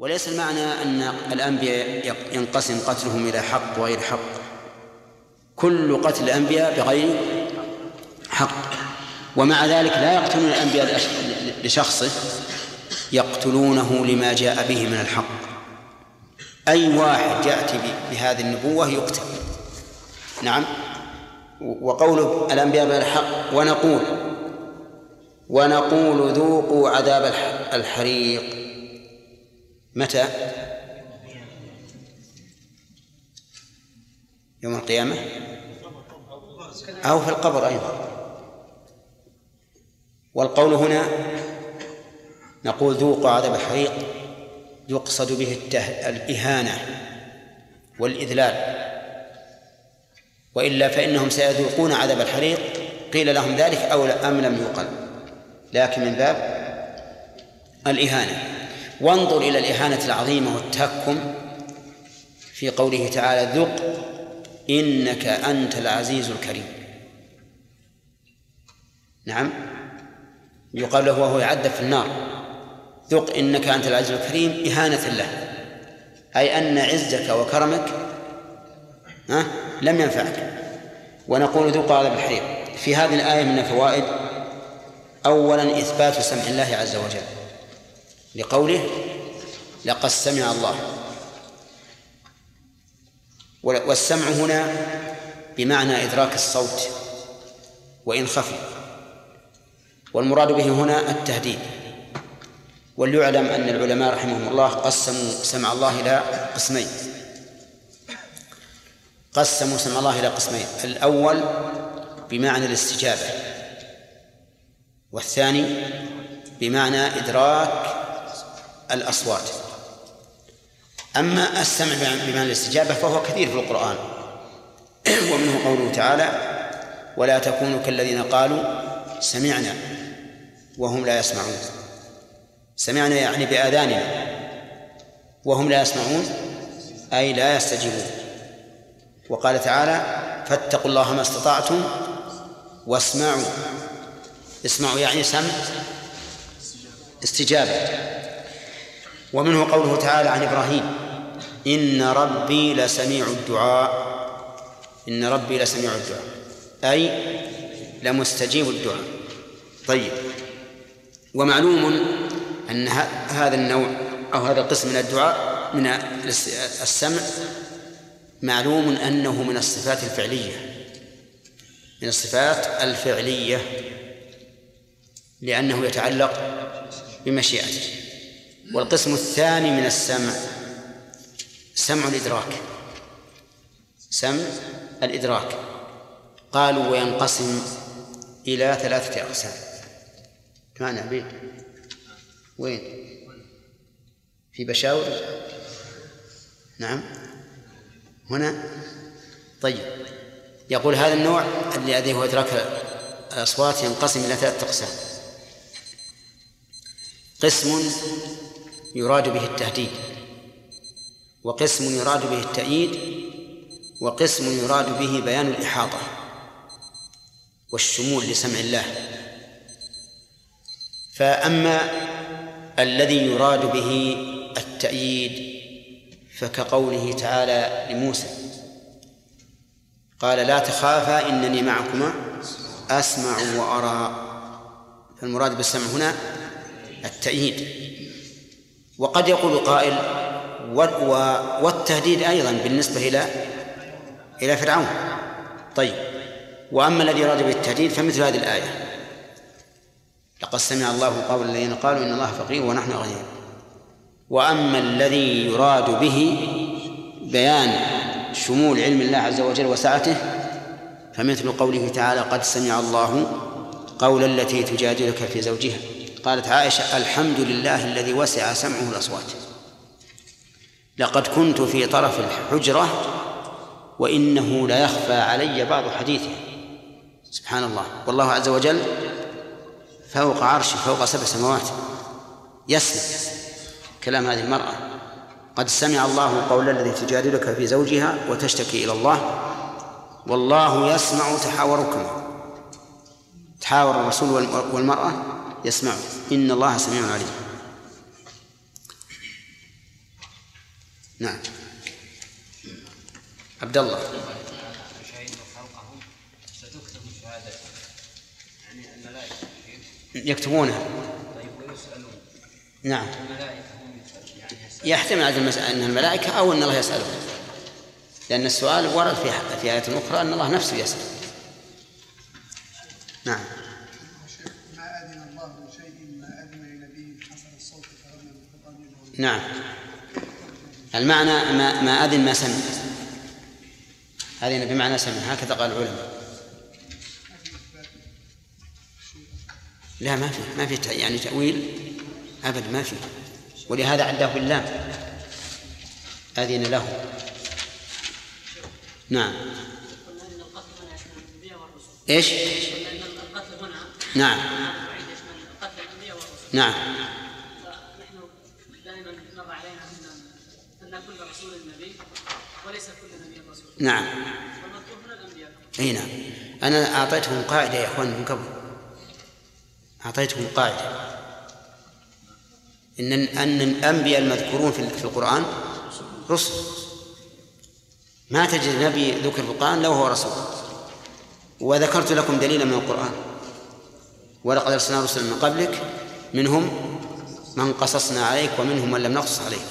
وليس المعنى أن الأنبياء ينقسم قتلهم إلى حق وغير حق. كل قتل الأنبياء بغير حق، ومع ذلك لا يقتلون الأنبياء لشخصه، يقتلونه لما جاء به من الحق. أي واحد يأتي بهذه النبوة يقتل. نعم. وقوله الأنبياء بالحق ونقول ذوقوا عذاب الحريق متى؟ يوم القيامة أو في القبر أيضا. والقول هنا نقول ذوقوا عذاب الحريق يقصد به الإهانة والإذلال، وإلا فإنهم سيذوقون عذاب الحريق قيل لهم ذلك أو أم لم يقل، لكن من باب الإهانة. وانظر إلى الإهانة العظيمة والتهكم في قوله تعالى ذق إنك أنت العزيز الكريم. نعم، يقال له وهو يعذب في النار ذق إنك أنت العزيز الكريم إهانة له، أي أن عزك وكرمك لم ينفعك. ونقول ذوق عذاب الحريق. في هذه الآية من الفوائد: أولا إثبات سمع الله عز وجل لقوله لقد سمع الله، والسمع هنا بمعنى إدراك الصوت وإن خفي، والمراد به هنا التهديد. وليعلم أن العلماء رحمهم الله قسموا سمع الله إلى قسمين. الأول بمعنى الاستجابة، والثاني بمعنى إدراك الأصوات. أما السمع بمعنى الاستجابة فهو كثير في القرآن، ومنه قوله تعالى ولا تكونوا كالذين قالوا سمعنا وهم لا يسمعون. سمعنا يعني بآذاننا، وهم لا يسمعون أي لا يستجيبون. وقال تعالى فاتقوا الله ما استطعتم واسمعوا. اسمعوا يعني سمع استجابة. ومنه قوله تعالى عن إبراهيم إن ربي لسميع الدعاء. إن ربي لسميع الدعاء أي لمستجيب الدعاء. طيب، ومعلوم أن هذا النوع أو هذا القسم من الدعاء من السمع معلوم أنه من الصفات الفعلية، لأنه يتعلق بمشيئته. والقسم الثاني من السمع سمع الإدراك. قالوا وينقسم إلى 3 أقسام. معنى عبيد وين؟ في بشاور؟ نعم هنا. طيب، يقول هذا النوع الذي هو إدراك الأصوات ينقسم إلى 3 أقسام. قسم يراد به التهديد، وقسم يراد به التأييد، وقسم يراد به بيان الإحاطة والشمول لسمع الله. فأما الذي يراد به التأييد فكقوله تعالى لموسى قال لا تخافا إنني معكما أسمع وأرى. فالمراد بالسمع هنا التأييد. وقد يقول قائل والتهديد أيضا بالنسبة إلى فرعون. طيب، وأما الذي يراد به التهديد فمثل هذه الآية لقد سمع الله قول الذين قالوا إن الله فقير ونحن أغنياء. وأما الذي يراد به بيان شمول علم الله عز وجل وسعته فمثل قوله تعالى قد سمع الله قول التي تجادلك في زوجها. قالت عائشة الحمد لله الذي وسع سمعه الأصوات. لقد كنت في طرف الحجرة وإنه لا يخفى علي بعض حديثه. سبحان الله. والله عز وجل فوق عرشه فوق 7 سماوات يسمع كلام هذه المرأة. قد سمع الله قول الذي تجادلك في زوجها وتشتكي إلى الله والله يسمع تحاوركما. تحاور الرسول والمرأة يسمع. إن الله سميع عليم. نعم. عبد الله. ستكتب شهادة يعني الملائكة يكتبونها. طيب ويسألون. نعم. الملائكة هم يعني يحتمل هذا المسألة أن الملائكة أو أن الله يسألهم، لأن السؤال ورد في آية أخرى أن الله نفسه يسأل. نعم. ما أذن الله لشيء ما أذن لنبي حسن الصوت فرمى بالقرآن. نعم. المعنى ما أذن ما سمع، أذن بمعنى سمع، هكذا قال العلماء. لا ما في يعني تأويل أبد، ما في، ولهذا عداه باللام أذن له. نعم. إيش؟ نعم. نعم. نحن دائما مر علينا أن كل رسول النبي وليس كل نبي رسول. نعم. والمذكور هنا الأنبياء. أي نعم. أنا أعطيتهم قاعدة يا إخوان من قبل، أعطيتكم قاعدة أن الأنبياء المذكورون في القرآن رسل، ما تجد نبي ذكر في القرآن لو هو رسول. وذكرت لكم دليلا من القرآن: ولقد أرسلنا رسلا من قبلك منهم من قصصنا عليك ومنهم من لم نقصص عليك.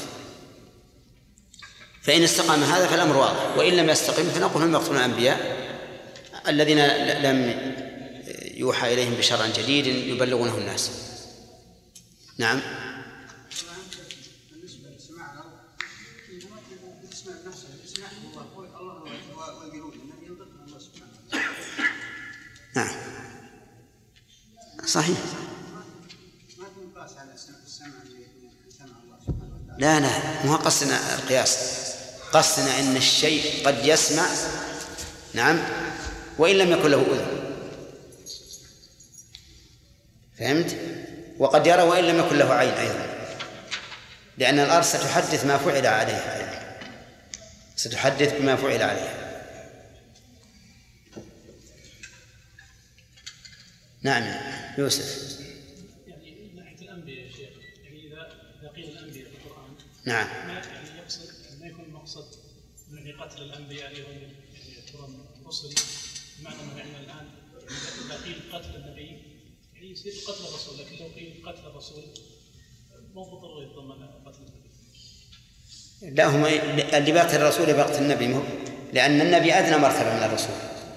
فإن استقام هذا فالأمر واضح، وإن لم يستقم فنقول هم يقتلون الأنبياء الذين لم يوحى إليهم بشرع جديد يبلغونه الناس. نعم. نعم صحيح. لا مو قصنا القياس، قصنا أن الشيء قد يسمع نعم وإن لم يكن له أذن، فهمت؟ وقد يرى وإن لم يكن له عين أيضا، لأن الأرض ستحدث ما فعل عليها أيضا، ستحدث بما فعل عليها. نعم يوسف. يعني من ناحية الأنبياء يا شيخ، يعني إذا قيل الأنبياء في القرآن نعم يعني يقصد ما يكون المقصد من قتل الأنبياء اللي هم يعني يعتبرون رسل، بمعنى أنه يعني الآن إذا قيل قتل النبي يعني يصير قتل الرسول، لكن لو قيل قتل الرسول مو بالضرورة يتضمن قتل النبي. لا، هم اللي بقتل الرسول بقتل النبي، لأن النبي أدنى مرتبة من الرسول،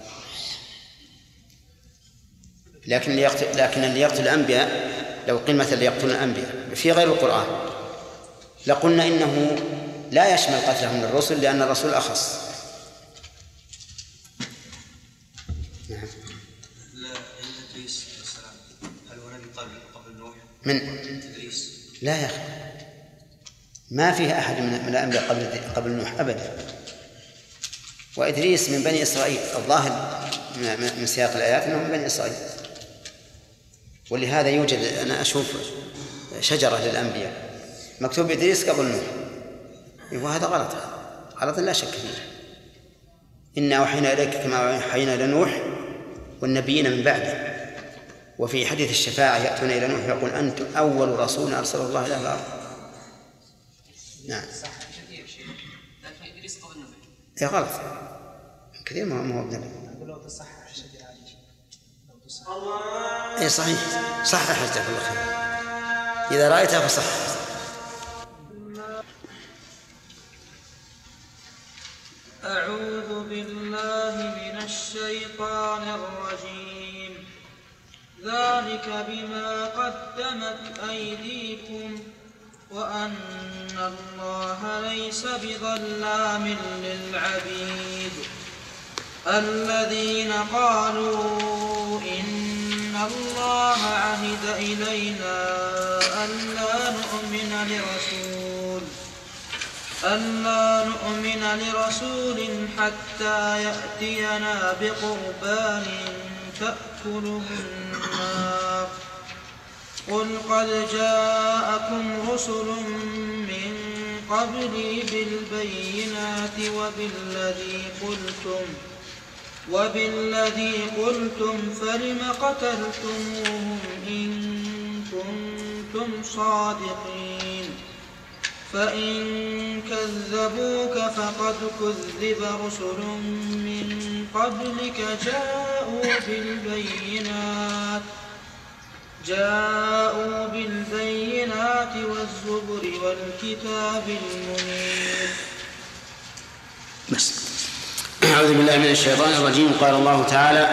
لكن اللي يقتل الأنبياء لو قيل مثلا يقتل الأنبياء في غير القرآن لقلنا إنه لا يشمل قتلهم للرسل، لأن الرسول أخص. نعم. إدريس السلام هل هو نبي قبل نوح؟ من إدريس؟ لا يا أخي، ما فيه أحد من الأنبياء قبل نوح أبدا. وإدريس من بني إسرائيل، الظاهر من سياق الآيات أنه من بني إسرائيل، ولهذا يوجد أنا أشوف شجرة للأنبياء مكتوب إدريس قبل نوح، وهذا غلط لا شك فيه. إنا أوحينا إليك كما أوحينا إلى نوح والنبيين من بعده. وفي حديث الشفاعة يأتون إلى نوح يقول أنتم أول رسول أرسل الله إلى الأرض. نعم. لكن إدريس قبل نوح. يا غلط كثير ما هو بنبي. اي صحيح، صحح جزاك الله خير، اذا رايتها فصح. اعوذ بالله من الشيطان الرجيم. ذلك بما قدمت ايديكم وان الله ليس بظلام للعبيد. الذين قالوا إن الله عهد إلينا ألا نؤمن لرسول حتى يأتينا بقربان تأكله النار. قل قد جاءكم رسل من قبلي بالبينات وبالذي قلتم فلم قتلتموهم إن كنتم صادقين. فإن كذبوك فقد كذب رسل من قبلك جاءوا بالبينات والزبر والكتاب المنير. بس. أعوذ بالله من الشيطان الرجيم. قال الله تعالى: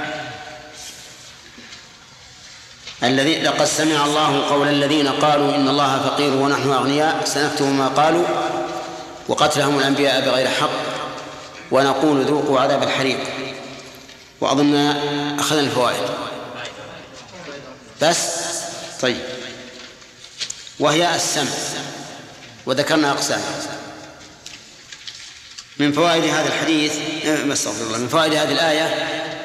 لقد سمع الله قول الذين قالوا إن الله فقير ونحن أغنياء سنكتب ما قالوا وقتلهم الأنبياء بغير حق ونقول ذوقوا عذاب الحريق. وأظن أخذنا الفوائد بس. طيب، وهي السمع، وذكرنا أقسام. من فوائد هذا الحديث من فوائد هذه الآية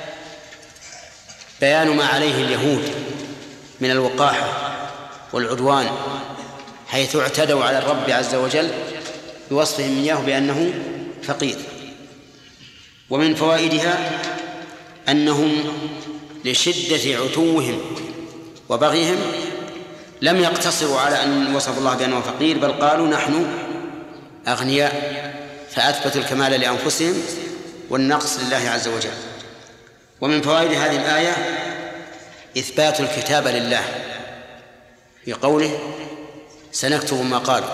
بيان ما عليه اليهود من الوقاحة والعدوان، حيث اعتدوا على الرب عز وجل بوصفهم إياه بأنه فقير. ومن فوائدها أنهم لشدة عتوهم وبغيهم لم يقتصروا على أن وصف الله بأنه فقير، بل قالوا نحن أغنياء، فأثبتوا الكمال لأنفسهم والنقص لله عز وجل. ومن فوائد هذه الآية إثبات الكتاب لله في قوله سنكتب ما قالوا،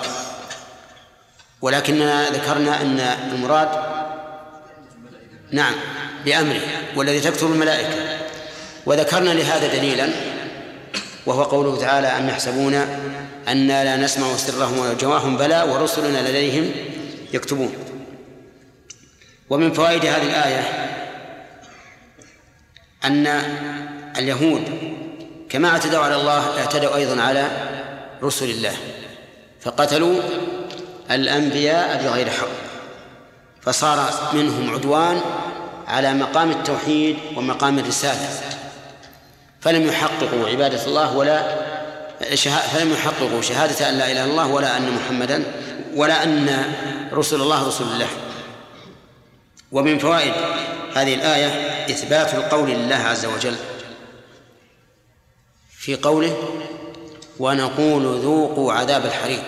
ولكننا ذكرنا أن المراد نعم بأمره والذي تكتب الملائكة. وذكرنا لهذا دليلا، وهو قوله تعالى: أم يحسبون أنا لا نسمع سرهم ونجواهم بلى ورسلنا لديهم يكتبون. ومن فوائد هذه الآية أن اليهود كما اعتدوا على الله اعتدوا أيضا على رسل الله، فقتلوا الأنبياء بغير حق، فصار منهم عدوان على مقام التوحيد ومقام الرسالة، فلم يحققوا عبادة الله فلم يحققوا شهادة أن لا إله إلا الله ولا أن محمدا ولا أن رسل الله رسول الله. ومن فوائد هذه الآية إثبات القول لله عز وجل في قوله ونقول ذوقوا عذاب الحريق.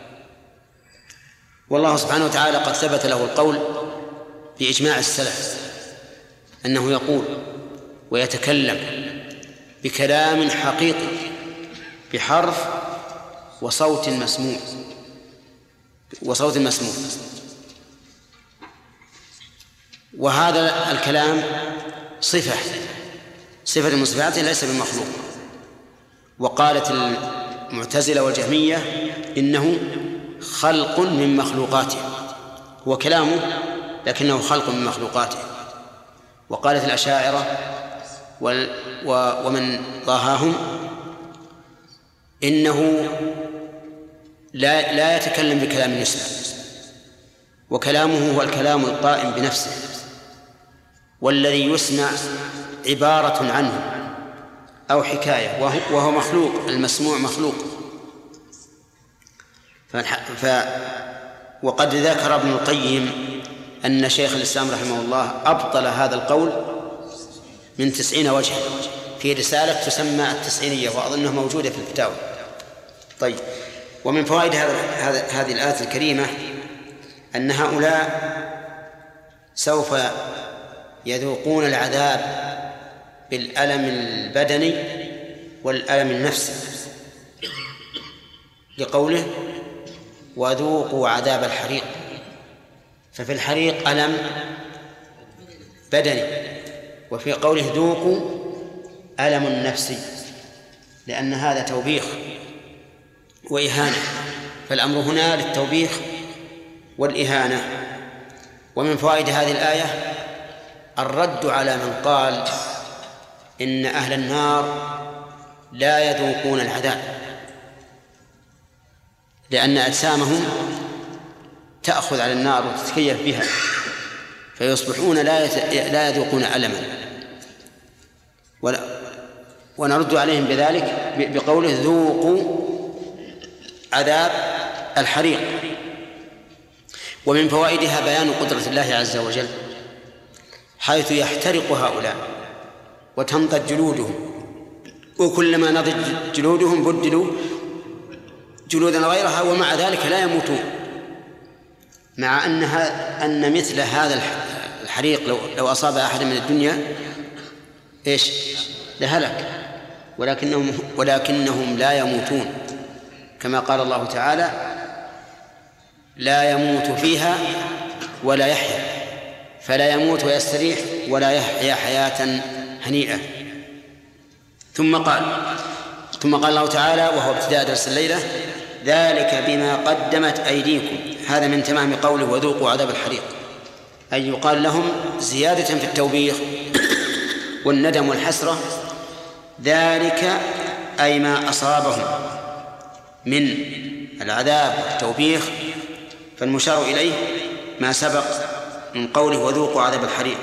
والله سبحانه وتعالى قد ثبت له القول بإجماع السلف أنه يقول ويتكلم بكلام حقيقي بحرف وصوت مسموع وهذا الكلام صفة من صفاته ليس بمخلوق. وقالت المعتزلة والجهمية إنه خلق من مخلوقاته، هو كلامه لكنه خلق من مخلوقاته. وقالت الأشاعرة ومن ضاهاهم إنه لا يتكلم بكلام يسمع، وكلامه هو الكلام القائم بنفسه، والذي يسمع عبارة عنه أو حكاية، وهو مخلوق، المسموع مخلوق. وقد ذكر ابن القيم أن شيخ الإسلام رحمه الله أبطل هذا القول من 90 وجها في رسالة تسمى التسعينية، وأظنها موجودة في الفتاوى. طيب، ومن فوائد هذه الآية الكريمة أن هؤلاء سوف يذوقون العذاب بالألم البدني والألم النفسي، لقوله وذوقوا عذاب الحريق. ففي الحريق ألم بدني، وفي قوله ذوقوا ألم نفسي، لأن هذا توبيخ وإهانة، فالأمر هنا للتوبيخ والإهانة. ومن فوائد هذه الآية الرد على من قال إن أهل النار لا يذوقون العذاب، لأن أجسامهم تأخذ على النار وتتكيف بها فيصبحون لا يذوقون ألما، ونرد عليهم بذلك بقوله ذوقوا عذاب الحريق. ومن فوائدها بيان قدرة الله عز وجل، حيث يحترق هؤلاء وتنضج جلودهم، وكلما نضج جلودهم بدلوا جلودا غيرها ومع ذلك لا يموتون، مع أن مثل هذا الحريق لو أصاب أحد من الدنيا إيش لهلك، ولكنهم لا يموتون، كما قال الله تعالى: لا يموت فيها ولا يحيا، فلا يموت ويستريح ولا يحيا حياة هنيئة. ثم قال الله تعالى وهو ابتداء درس الليلة: ذلك بما قدمت أيديكم. هذا من تمام قوله: وذوقوا عذاب الحريق، أي يقال لهم زيادة في التوبيخ والندم والحسرة. ذلك أي ما أصابهم من العذاب والتوبيخ، فالمشار إليه ما سبق من قوله: وذوقوا عذاب الحريق.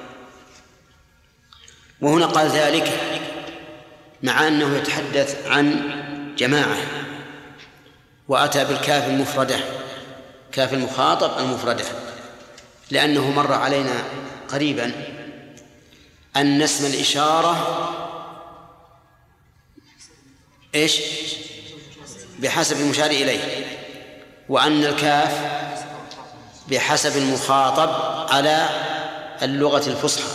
وهنا قال ذلك مع أنه يتحدث عن جماعة، وأتى بالكاف المفردة، كاف المخاطب المفردة، لأنه مر علينا قريبا أن اسم الإشارة إيش بحسب المشار إليه، وأن الكاف بحسب المخاطب على اللغة الفصحى،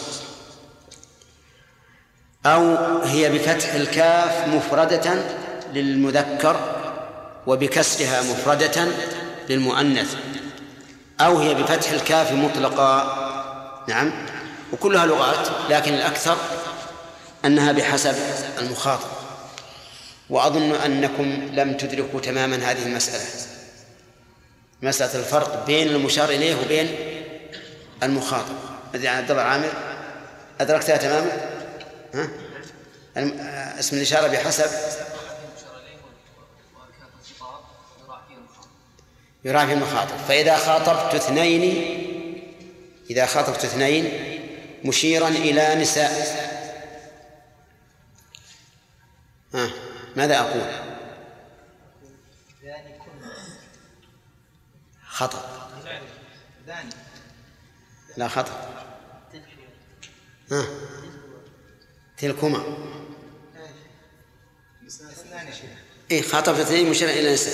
أو هي بفتح الكاف مفردة للمذكر وبكسرها مفردة للمؤنث، أو هي بفتح الكاف مطلقا. نعم، وكلها لغات، لكن الأكثر أنها بحسب المخاطب. وأظن أنكم لم تدركوا تماما هذه المسألة، مسألة الفرق بين المشار إليه وبين المخاطب. عبد الله عامر أدركتها تماما؟ ها؟ اسم الإشارة بحسب يراعي في المخاطب. فإذا خاطبت اثنين مشيرا إلى نساء، ماذا أقول؟ خطأ. لا خطأ. تلكما. إيه، خاطبت اثنين مشيرا إلى نساء.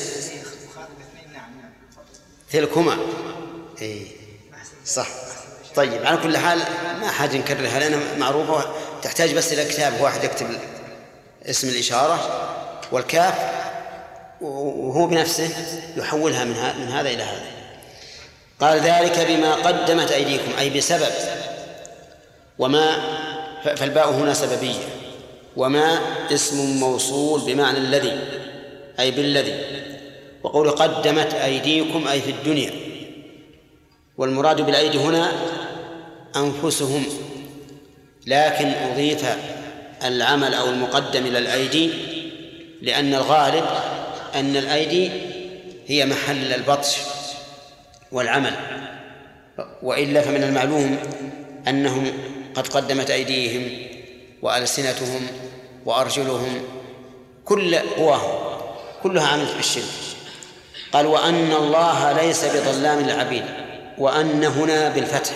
تلكما. إيه صح. طيب، على كل حال ما حاجة نكررها لأنها معروفة، تحتاج بس إلى كتاب واحد يكتب اسم الإشارة والكاف وهو بنفسه يحولها من هذا إلى هذا. قال: ذلك بما قدمت أيديكم، أي بسبب. وما فالباء هنا سببية، وما اسم موصول بمعنى الذي، أي بالذي. وقول قدمت أيديكم أي في الدنيا، والمراد بالأيدي هنا أنفسهم، لكن أضيف العمل أو المقدم إلى الأيدي لأن الغالب أن الأيدي هي محل البطش والعمل، وإلا فمن المعلوم أنهم قد قدمت أيديهم وألسنتهم وأرجلهم، كل قواهم كلها عملت بالشرك. قال: وأن الله ليس بظلام للعبيد. وأن هنا بالفتح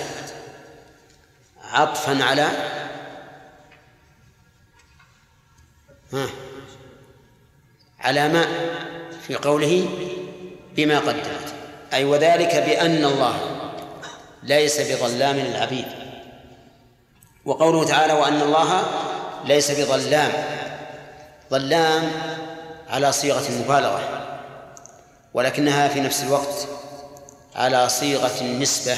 عطفا على ما في قوله بما قدمت، أي وذلك بأن الله ليس بظلام للعبيد. وقوله تعالى: وأن الله ليس بظلام، ظلام على صيغة المبالغة، ولكنها في نفس الوقت على صيغة النسبة.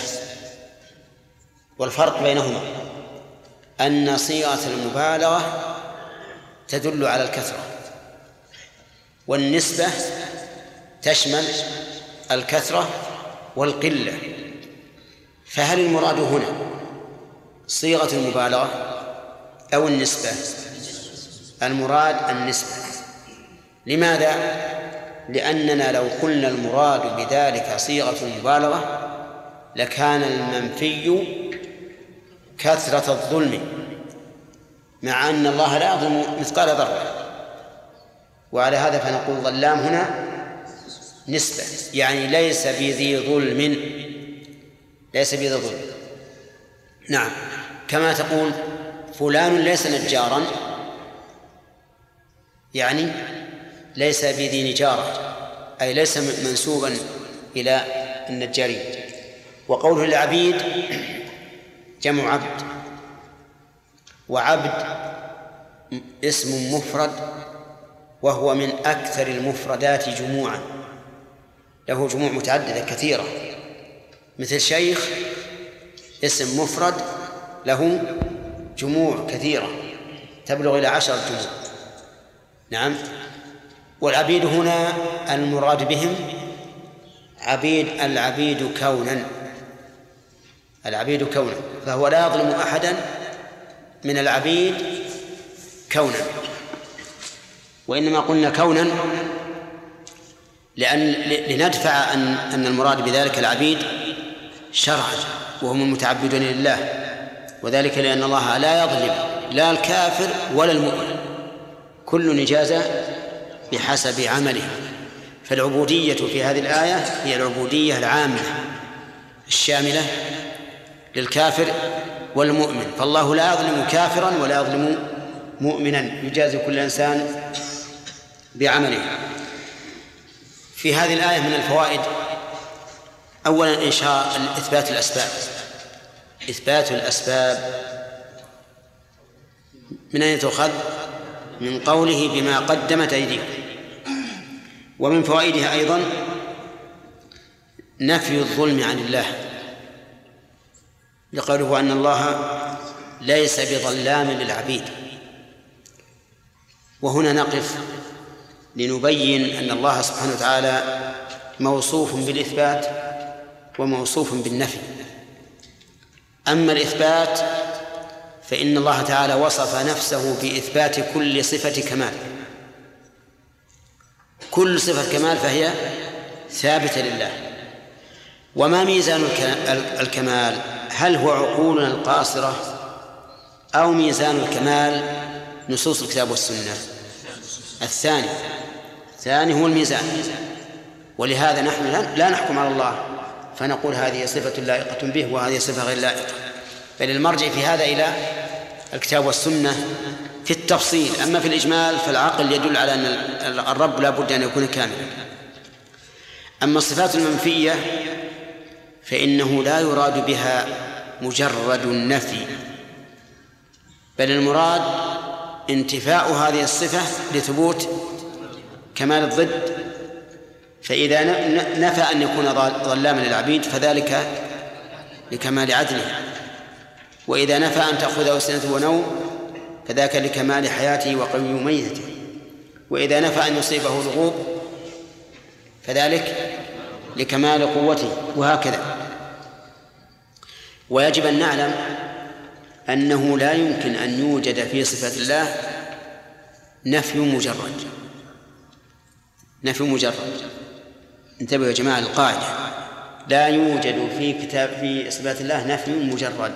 والفرق بينهما أن صيغة المبالغة تدل على الكثرة، والنسبة تشمل الكثرة والقلة. فهل المراد هنا صيغة المبالغة أو النسبة؟ المراد النسبة. لماذا؟ لأننا لو قلنا المراد بذلك صيغة المبالغة لكان المنفي كثرة الظلم، مع أن الله لا يظلم مثقال ذرة. وعلى هذا فنقول ظلام هنا نسبة، يعني ليس بذي ظلم، ليس بذي ظلم. نعم، كما تقول فلان ليس نجارا، يعني ليس بذي نجارة، أي ليس منسوبا إلى النجارين. وقوله العبيد جمع عبد، وعبد اسم مفرد وهو من أكثر المفردات جموعا، له جموع متعددة كثيرة، مثل شيخ اسم مفرد له جموع كثيرة تبلغ إلى 10 جموع. نعم. والعبيد هنا المراد بهم العبيد كونا، العبيد كونا، فهو لا يظلم أحدا من العبيد كونا. وإنما قلنا كونا لندفع أن المراد بذلك العبيد شرعا وهم المتعبدون لله، وذلك لأن الله لا يظلم لا الكافر ولا المؤمن، كل إجازة بحسب عمله. فالعبودية في هذه الآية هي العبودية العامة الشاملة للكافر والمؤمن، فالله لا يظلم كافرا ولا يظلم مؤمنا، يجازي كل إنسان بعمله. في هذه الآية من الفوائد أولا إثبات الأسباب. إثبات الأسباب من أين تؤخذ؟ من قوله بما قدمت أيديكم. ومن فوائدها أيضا نفي الظلم عن الله، لقوله أن الله ليس بظلام للعبيد. وهنا نقف لنبين أن الله سبحانه وتعالى موصوف بالإثبات وموصوف بالنفي. أما الإثبات فإن الله تعالى وصف نفسه بإثبات كل صفة كمال، كل صفة كمال فهي ثابتة لله. وما ميزان الكمال؟ هل هو عقولنا القاصرة أو ميزان الكمال نصوص الكتاب والسنة؟ الثاني هو الميزان. ولهذا نحن لا نحكم على الله فنقول هذه صفة لائقة به وهذه صفة غير لائقة، بل المرجع في هذا إلى الكتاب والسنة في التفصيل. أما في الإجمال فالعقل يدل على أن الرب لا بد أن يكون كاملا. أما الصفات المنفية فإنه لا يراد بها مجرد النفي، بل المراد انتفاء هذه الصفة لثبوت كمال الضد. فإذا نفى أن يكون ظلاما للعبيد فذلك لكمال عدله، وإذا نفى أن تأخذه سنة ونوم فذاك لكمال حياته وقيوميته، وإذا نفى أن يصيبه الغوب فذلك لكمال قوته، وهكذا. ويجب أن نعلم أنه لا يمكن أن يوجد في صفات الله نفي مجرد. انتبهوا يا جماعة القاعدة، لا يوجد في صفات الله نفي مجرد.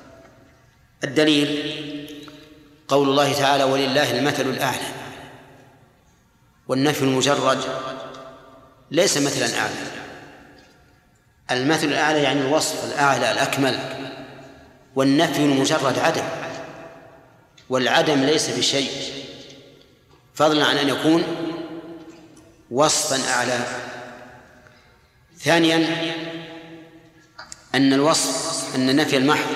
الدليل قول الله تعالى ولله المثل الأعلى. والنفي المجرد ليس مثلا أعلى، المثل الأعلى يعني الوصف الأعلى الأكمل، والنفي المجرد عدم، والعدم ليس بشيء فضلا عن أن يكون وصفا أعلى. ثانيا أن النفي المحض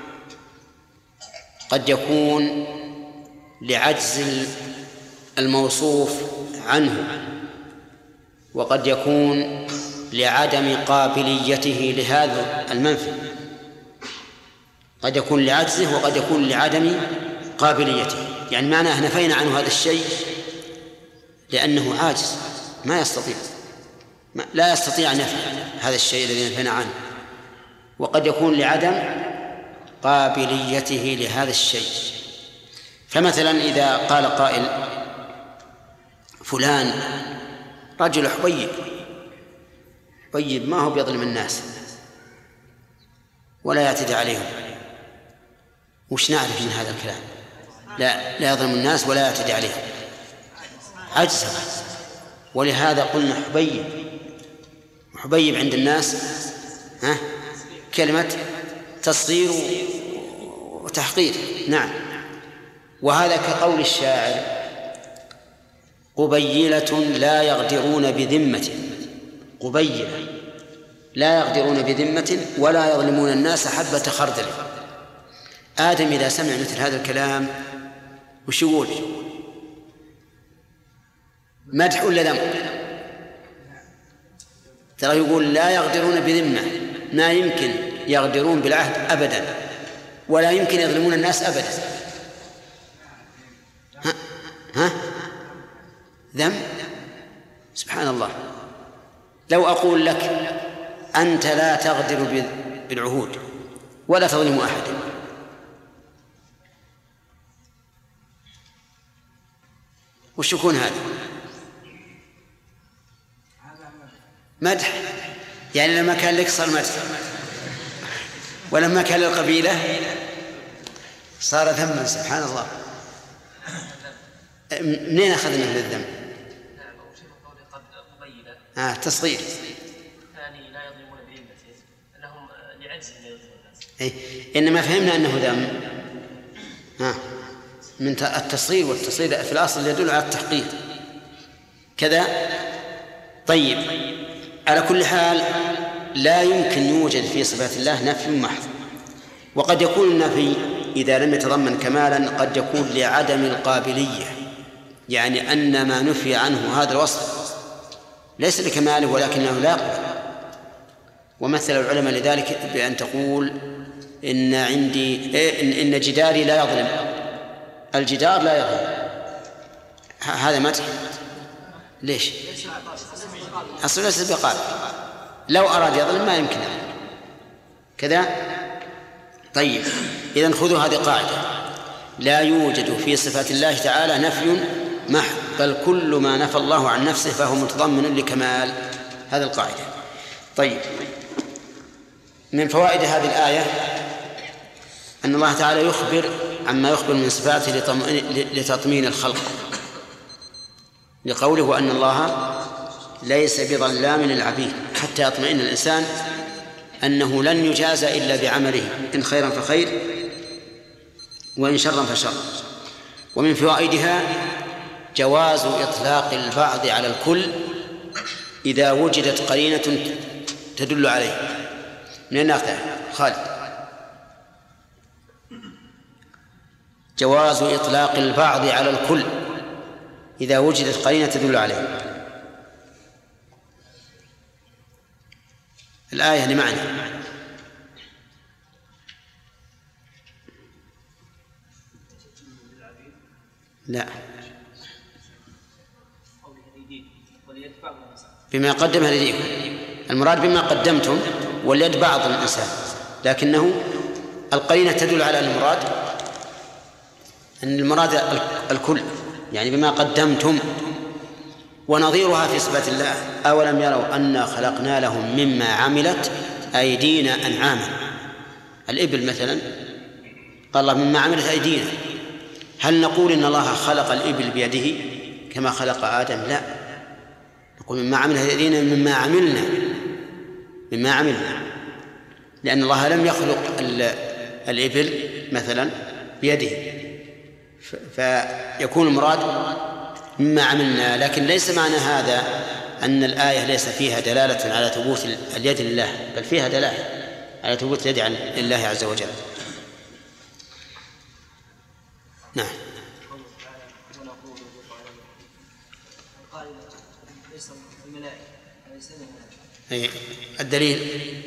قد يكون لعجز الموصوف عنه، وقد يكون لعدم قابليته لهذا المنفي، قد يكون لعجزه وقد يكون لعدم قابليته. يعني معناه نفينا عنه هذا الشيء لأنه عاجز، لا يستطيع نفي هذا الشيء الذي نفينا عنه، وقد يكون لعدم قابليته لهذا الشيء. فمثلا إذا قال قائل فلان رجل حبيب ما هو بيظلم الناس ولا يعتدي عليهم، وش نعرف من هذا الكلام؟ لا يظلم الناس ولا يعتدي عليهم، عجزا. ولهذا قلنا حبيب عند الناس كلمة تصغير وتحقير. نعم. وهذا كقول الشاعر قبيلة لا يغدرون بذمة، قبيلة لا يغدرون بذمة ولا يظلمون الناس حبة خردل. آدم إذا سمع مثل هذا الكلام وش يقول؟ مدح ولا ذم؟ ترى يقول لا يغدرون بذمة، ما يمكن يغدرون بالعهد أبدا، ولا يمكن يظلمون الناس أبدا. ها؟ ذم؟ سبحان الله. لو أقول لك أنت لا تغدر بالعهود ولا تظلم أحدا، وش يكون هذا؟ مدح، يعني لما كان لك صار مدح، ولما كان للقبيلة صار ذما. سبحان الله. منين أخذنا هذا الذم؟ تصغير. ثاني لا يظلمون بذمته أنهم لعجز لا يظلمون الناس. إنما فهمنا أنه ذم من التصغير، والتصغير في الأصل يدل على التحقيق كذا. طيب، على كل حال لا يمكن يوجد في صفات الله نفي محض، وقد يكون النفي إذا لم يتضمن كمالا قد يكون لعدم القابلية، يعني أن ما نفي عنه هذا الوصف ليس لكماله ولكنه لا يقبل. ومثل العلماء لذلك بأن تقول إن جداري لا يظلم، الجدار لا يظلم، هذا مدح. ليش؟ أصل ليس بقال، لو أراد يظلم ما يمكن كذا. طيب، إذن خذوا هذه قاعدة: لا يوجد في صفات الله تعالى نفي محض، بل كل ما نفى الله عن نفسه فهو متضمن لكمال. هذه القاعدة. طيب، من فوائد هذه الآية أن الله تعالى يخبر عما يخبر من صفاته لتطمين الخلق، لقوله وأن الله ليس بظلام للعبيد، حتى يطمئن الإنسان أنه لن يجازى إلا بعمله، إن خيرا فخير وإن شرا فشر. ومن فوائدها جواز إطلاق البعض على الكل إذا وجدت قرينة تدل عليه. من الناقة خالد. جواز إطلاق البعض على الكل إذا وجدت قرينة تدل عليه. الآية لمعنى لا بما قدم يديكم، المراد بما قدمتم، واليد بعض الإنسان، لكنه القرينة تدل على المراد، أن المراد الكل، يعني بما قدمتم. ونظيرها في صفات الله: أولم يروا أنا خلقنا لهم مما عملت أيدينا أنعاما. الإبل مثلا قال الله مما عملت أيدينا، هل نقول إن الله خلق الإبل بيده كما خلق آدم؟ لا، نقول مما عملت أيدينا مما عملنا، لأن الله لم يخلق الإبل مثلا بيده، فيكون المراد مما عملنا. لكن ليس معنى هذا أن الآية ليس فيها دلالة على ثبوت اليد لله، بل فيها دلالة على ثبوت اليد لله عز وجل. نعم. الدليل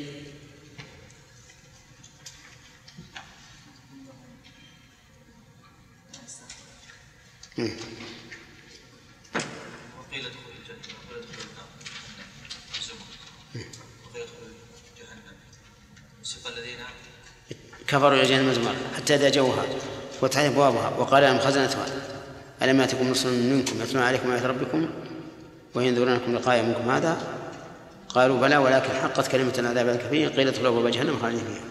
وقيل ادخل الجنة وقيل ادخل النار وقيل ادخل جهنم وسيق الذين كفروا إلى جهنم زمرا حتى إذا جاءوها فتحت أبوابها وقال لهم خزنتها ألم يأتكم رسل منكم يتلون عليكم آيات ربكم وينذرونكم لقاء يومكم هذا قالوا بلى ولكن حقت كلمة العذاب على الكافرين قيل ادخلوا أبواب جهنم خالدين فيها.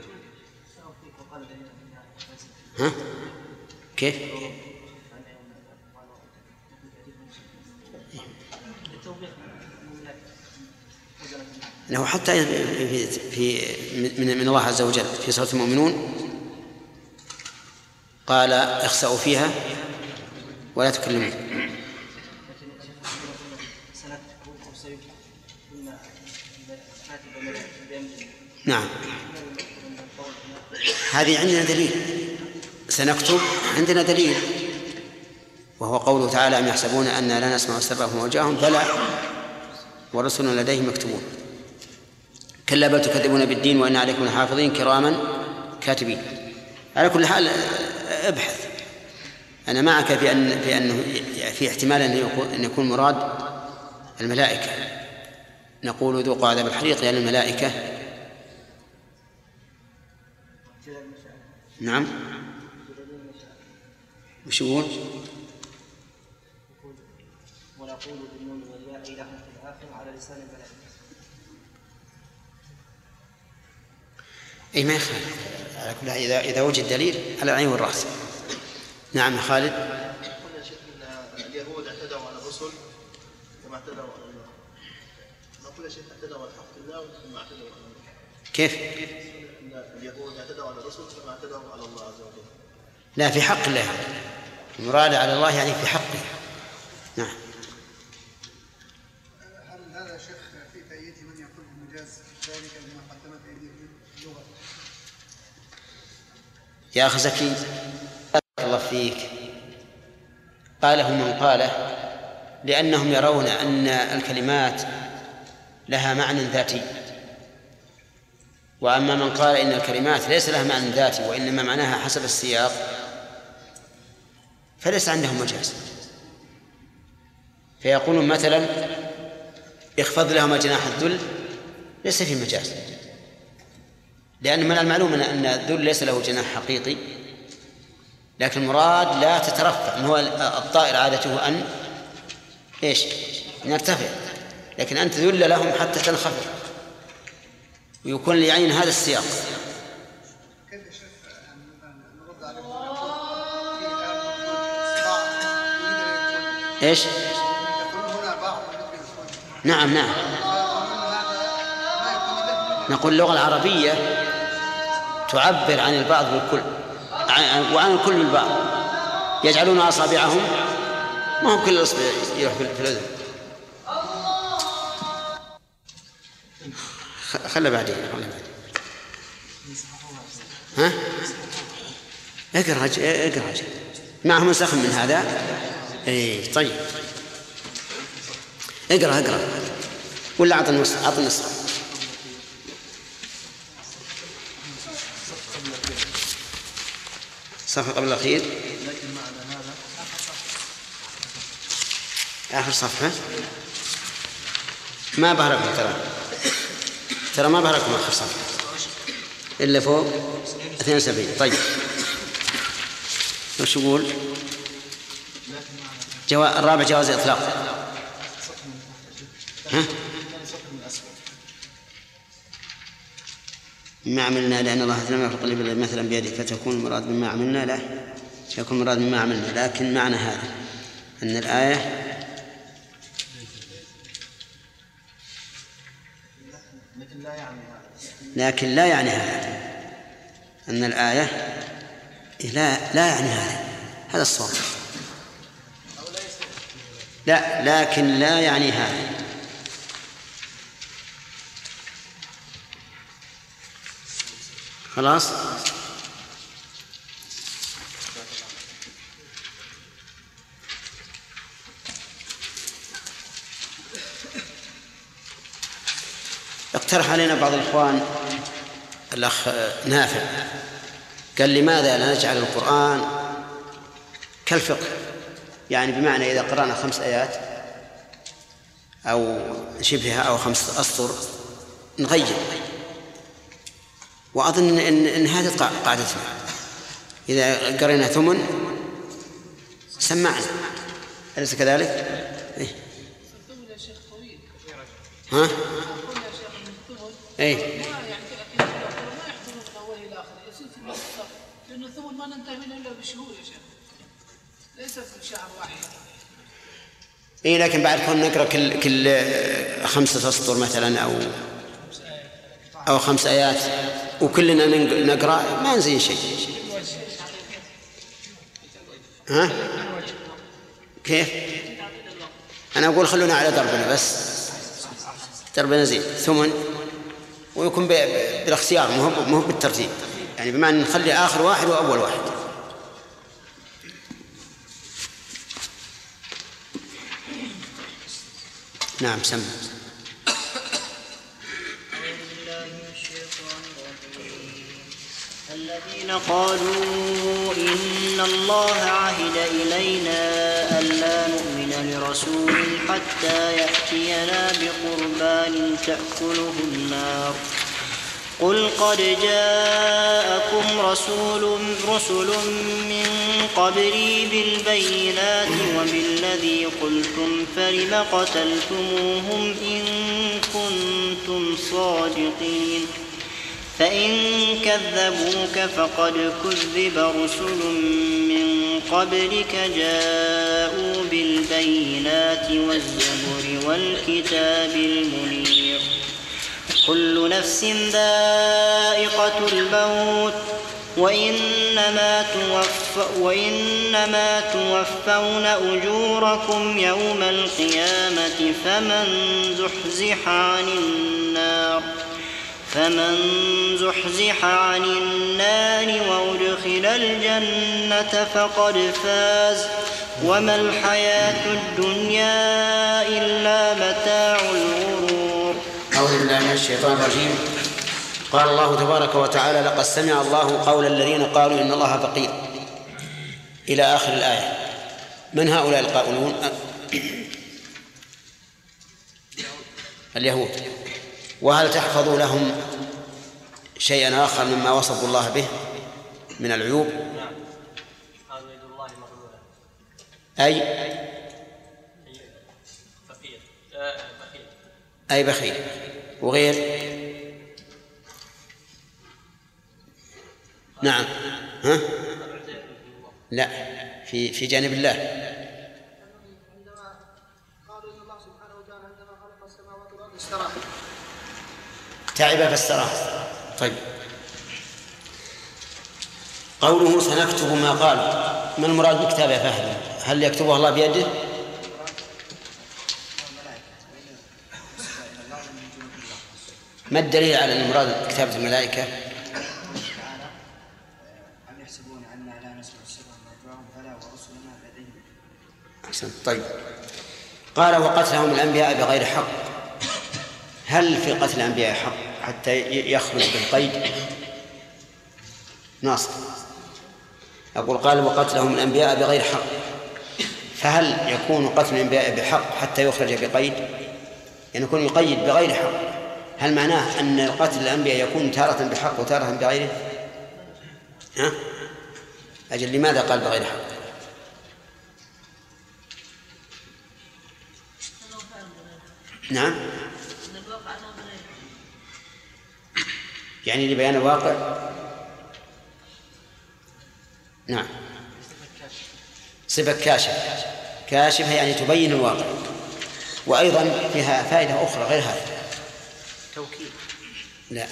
ها؟ كيف؟ أنه حتى من الله عز وجل في سورة المؤمنون قال اخسأوا فيها ولا تكلمون. نعم، هذه عندنا دليل، سنكتب عندنا دليل، وهو قوله تعالى: أم يحسبون أننا لا نسمع سرهم وجاههم بلى ورسلنا لديهم مكتوبون. كلا بل تكذبون بالدين وإن عليكم لحافظين كراما كاتبين. على كل حال ابحث، أنا معك في في احتمال أن يكون مراد الملائكة، نقول ذوقوا عذاب الحريق يعني الملائكة. نعم، وش يقول؟ ونقول بالنون والياء إلى في الآخر على لسان الملائكة. أي ما يخالف، على كل حال إذا وجد دليل على العين والرأس. نعم يا خالد. قلنا شيخ ان اليهود اعتدوا على الرسل كما اعتدوا على الله. نقول شيخ اعتدوا على حق الله ثم اعتدوا على الله. كيف؟ ان اليهود اعتدوا على الرسل ثم اعتدوا على الله عز وجل. لا، في حق الله، المراد على الله يعني في حقه. نعم. هل هذا شيخ في تأييد من يقول بالمجاز ذلك بما قدمت أيديهم اللغة؟ يا أخي زكي بارك الله فيك، قاله من قاله لأنهم يرون أن الكلمات لها معنى ذاتي، وأما من قال إن الكلمات ليس لها معنى ذاتي وإنما معناها حسب السياق فليس عندهم مجاز. فيقولون مثلا: اخفض لهما جناح الذل، ليس في مجاز، لأن من المعلوم أن الذل ليس له جناح حقيقي، لكن المراد لا تترفع. هو الطائر عادته أن نرتفع، لكن أنت ذل لهم حتى تنخفض، ويكون ليعين هذا السياق. كيف يا شيخ نرد عليه في الآن ايش؟ يقولون هنا بعض نعم نعم، نقول اللغة العربية تعبر عن البعض بالكل وعن الكل بالبعض. يجعلون أصابعهم، ما هو كل إصبع يروح في الأذن. خلى بعدين. ها؟ اقرأ معهم نسخ من هذا. اي طيب، اقرأ ولا أعطي النسخة. صفحة قبل الأخير، آخر صفحة. ما بهركم ترى ما بهركم آخر صفحة إلا فوق 72. طيب وش يقول؟ الرابع جواز إطلاق. ها؟ مما عملنا، لأن الله لم يخلق الإبل مثلا بيده فتكون المراد مما عملنا، لا يكون المراد مما عملنا، لكن معنى هذا أن الآية لكن لا يعني هذا، أن الآية لا يعني هذا الصواب. لا، لكن لا يعني هذا. خلاص. اقترح علينا بعض الإخوان، الأخ نافع قال: لماذا لا نجعل القرآن كالفقه؟ يعني بمعنى إذا قرأنا 5 آيات أو شبهها أو 5 أسطر نغير. وأظن إن هذه قاعدتنا، إذا قرأنا 8 سمعنا، أليس كذلك؟ إيه؟ يا شيخ طويل. ها؟ أقول يا شيخ من الثمن إيه؟ ما يعني كذا ما يحضرون من أوله إلى آخره، يصير في النص، لأن الثمن ما ننتهي منه إلا بشهور يا شيخ، ليس في شهر واحد. إيه، لكن بعد كون نقرأ كل 5 أسطر مثلا أو 5 آيات وكلنا نقرأ ما نزين شيء. ها؟ كيف؟ أنا أقول خلونا على دربنا بس. اختر بين زين ثمن، ويكون بالاختيار مو بالترتيب، يعني بمعنى نخلي آخر واحد وأول واحد. نعم سم. الذين قالوا إن الله عهد إلينا ألا نؤمن لرسول حتى يأتينا بقربان تأكله النار قل قد جاءكم رسل من قبلي بالبينات وبالذي قلتم فلم قتلتموهم إن كنتم صادقين فإن كذبوك فقد كذب رسل من قبلك جاءوا بالبينات والزبر والكتاب المنير كل نفس ذائقة الموت وإنما توفون أجوركم يوم القيامة فمن زحزح عن النار وأدخل الجنة فقد فاز وما الحياة الدنيا إلا متاع الغرور. أعوذ بالله من الشيطان الرجيم. قال الله تبارك وتعالى لقد سمع الله قول الذين قالوا إن الله فقير إلى آخر الآية. من هؤلاء القائلون؟ اليهود. وهل تحفظ لهم شيئا آخر مما وصفوا الله به من العيوب؟ نعم. قالوا يد الله مغلولة. أي فقير. أي بخيل. وغير؟ نعم. ها؟ لا، في جانب الله. عندما قالوا إن الله سبحانه وتعالى عندما خلق السماوات والأرض استراح تعب فاستراح. طيب، قوله سنكتب ما قال، ما المراد بكتابه يا فهد؟ هل يكتبه الله بيده؟ ما الدليل على أن المراد كتابة الملائكة؟ أم يحسبون أننا لا نسمع سرهم ونجواهم بلى ورسلنا لديهم. أحسن. طيب، قال وقتلهم الأنبياء بغير حق. هل في قتل الأنبياء حق حتى يخرج بالقيد؟ ناصر. أقول قال وقتلهم الأنبياء بغير حق، فهل يكون قتل الأنبياء بحق حتى يخرج بقيد؟ يعني يكون يقيد بغير حق، هل معناه أن قتل الأنبياء يكون تارة بحق وتارة بغيره؟ ها؟ أجل لماذا قال بغير حق؟ نعم، يعني لبيان الواقع. نعم، صفة كاشفة يعني تبين الواقع. وأيضا فيها فائدة أخرى غير هذا. توكيد. لا،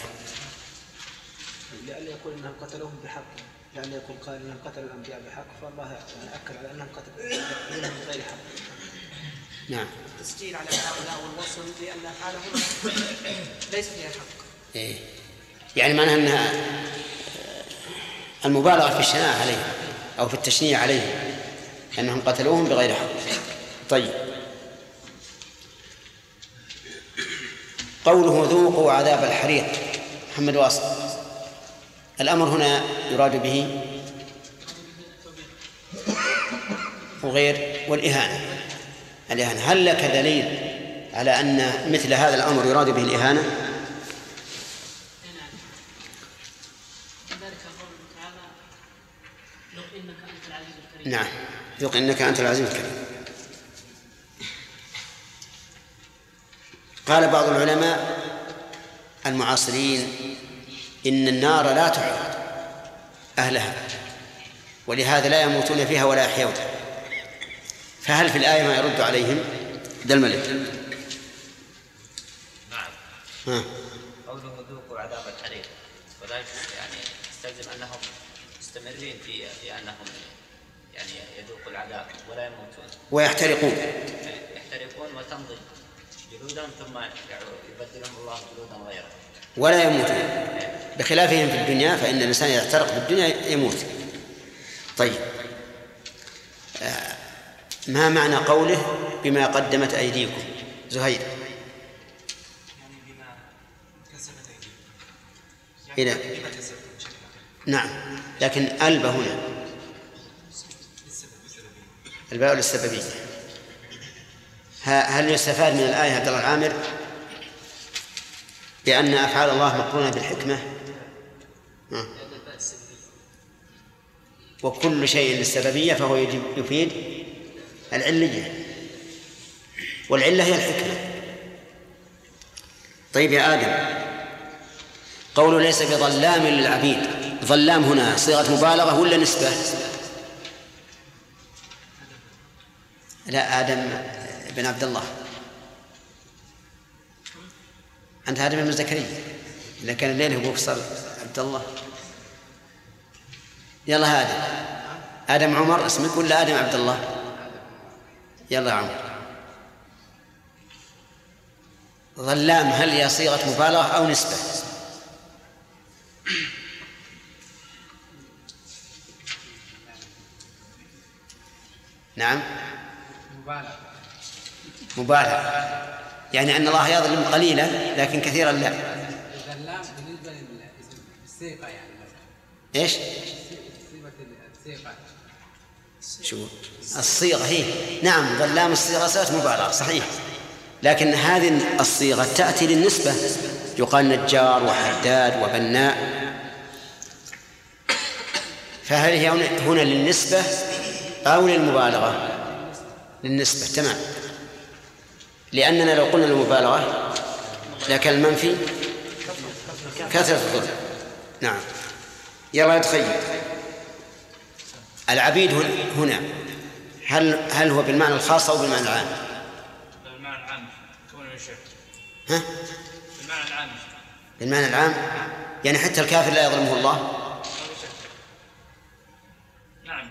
لأن يقول أنهم قتلوهم بحق، لأن يقول قال أنهم قتلوا الأنبياء بحق، فالله أكد على أنهم قتلوهم بغير حق. نعم، تسجيل على هؤلاء والوصل بأن حالهم ليس فيها حق. إيه. يعني معناها أنها المبالغة في الشناعة عليهم أو في التشنيع عليهم أنهم قتلوهم بغير حق. طيب، قوله ذوقوا عذاب الحريق. محمد واصل، الأمر هنا يراد به وغير والإهانة. هل لك دليل على أن مثل هذا الأمر يراد به الإهانة؟ نعم، ذوق إنك أنت العزيز الكريم. قال بعض العلماء المعاصرين إن النار لا تحرق أهلها، ولهذا لا يموتون فيها ولا يحيون. فهل في الآية ما يرد عليهم؟ ده الملك. نعم. قوله ذوقوا عذاب الحريق، وذلك يعني يستلزم أنهم مستمرين في أنهم يعني يذوقوا العذاب ولا يموتون ويحترقون وتمضي جلودا ثم يبدلهم الله جلودا غيره ولا يموتون، بخلافهم في الدنيا فإن الإنسان يحترق في الدنيا يموت. طيب، ما معنى قوله بما قدمت أيديكم؟ زهير. يعني بما كسبت أيديكم، يعني بما كسبتم. نعم، لكن ألب هنا الباء للسببية. هل يستفاد من الآية عبد الله العامر بأن أفعال الله مقرونة بالحكمة؟ وكل شيء للسببية فهو يفيد العلية، والعلة هي الحكمة. طيب يا آدم، قوله ليس بظلام للعبيد، ظلام هنا صيغة مبالغة ولا نسبة؟ لا، آدم بن عبد الله، أنت آدم بن زكريا، إذا كان الليل أبوك صار عبد الله. يلا آدم عمر اسمك ولا آدم عبد الله؟ يلا يا عمر. ظلام هل هي صيغة مبالغة أو نسبة؟ نعم، مبالغة، يعني أن الله يظلم قليلا لكن كثيرا لا. الظلام بالنسبة للصيغة يعني إيش؟ الصيغة. شو الصيغة هي؟ نعم، ظلام الصيغة صيغة مبالغة صحيح، لكن هذه الصيغة تأتي للنسبة، يقال نجار وحداد وبناء، فهل هي هنا للنسبة أو للمبالغة؟ للنسبة. تمام، لأننا لو قلنا للمبالغة لكن المنفي كثرة الظلم. نعم، يلا يتخيل العبيد هنا هل هو بالمعنى الخاص أو بالمعنى العام؟ بالمعنى العام كون الشرك. ها؟ بالمعنى العام. بالمعنى العام، يعني حتى الكافر لا يظلمه الله. نعم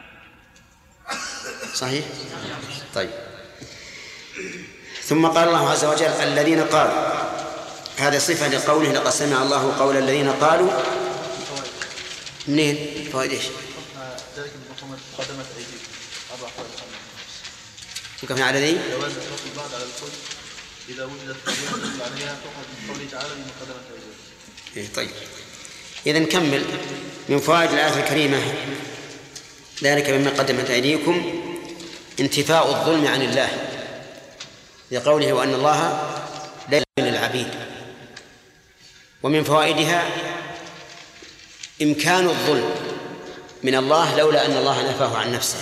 صحيح. طيب، ثم قال الله عز وجل الذين قالوا، هذه صفة لقوله لقد سمع الله قول الذين قالوا. منين فوائد ايش؟ ذلك قدمت أيديكم وكفنا على ذي جواز إطلاق البعض على الكل إذا وجدت قضية تدل عليها تؤخذ من قوله تعالى بما قدمت أيديكم. طيب، إذا نكمل من فوائد الآية الكريمة ذلك بما قدمت أيديكم انتفاء الظلم عن الله لقوله وأن الله لا يظلم للعبيد. ومن فوائدها إمكان الظلم من الله لولا أن الله نفاه عن نفسه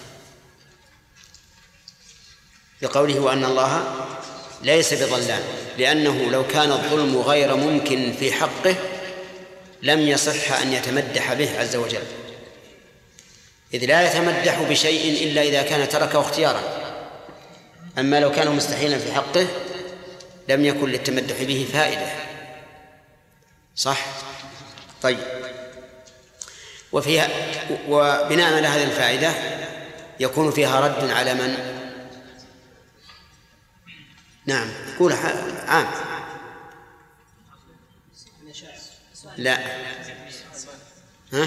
لقوله وأن الله ليس بظلام، لأنه لو كان الظلم غير ممكن في حقه لم يصح أن يتمدح به عز وجل، إذ لا يتمدح بشيء إلا إذا كان تركه اختيارا، أما لو كان مستحيلا في حقه لم يكن للتمدح به فائدة. صح؟ طيب، وفيها وبناء على هذه الفائدة يكون فيها رد على من؟ نعم، يقول عام. لا، ها؟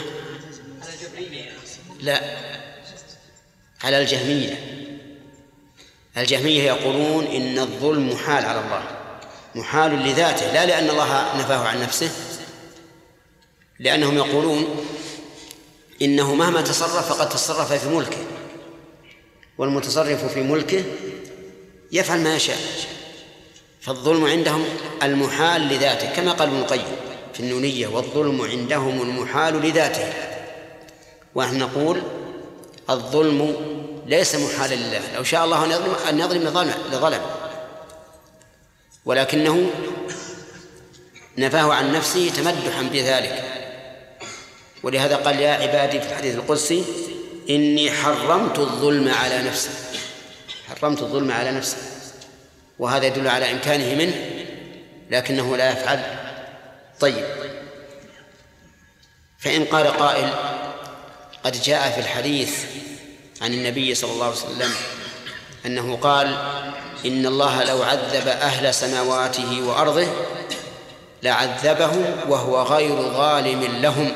لا، على الجهمية. الجهمية يقولون إن الظلم محال على الله، محال لذاته لا لأن الله نفاه عن نفسه، لأنهم يقولون إنه مهما تصرف فقد تصرف في ملكه، والمتصرف في ملكه يفعل ما يشاء، فالظلم عندهم المحال لذاته، كما قال ابن القيم في النونية والظلم عندهم المحال لذاته. ونحن نقول الظلم ليس محالا لله، لو شاء الله أن يظلم لظلم، ولكنه نفاه عن نفسه تمدحا بذلك. ولهذا قال يا عبادي في الحديث القدسي إني حرمت الظلم على نفسي، حرمت الظلم على نفسي، وهذا يدل على إمكانه منه لكنه لا يفعل. طيب، فإن قال قائل قد جاء في الحديث عن النبي صلى الله عليه وسلم أنه قال إن الله لو عذب أهل سماواته وأرضه لعذبهم وهو غير ظالم لهم.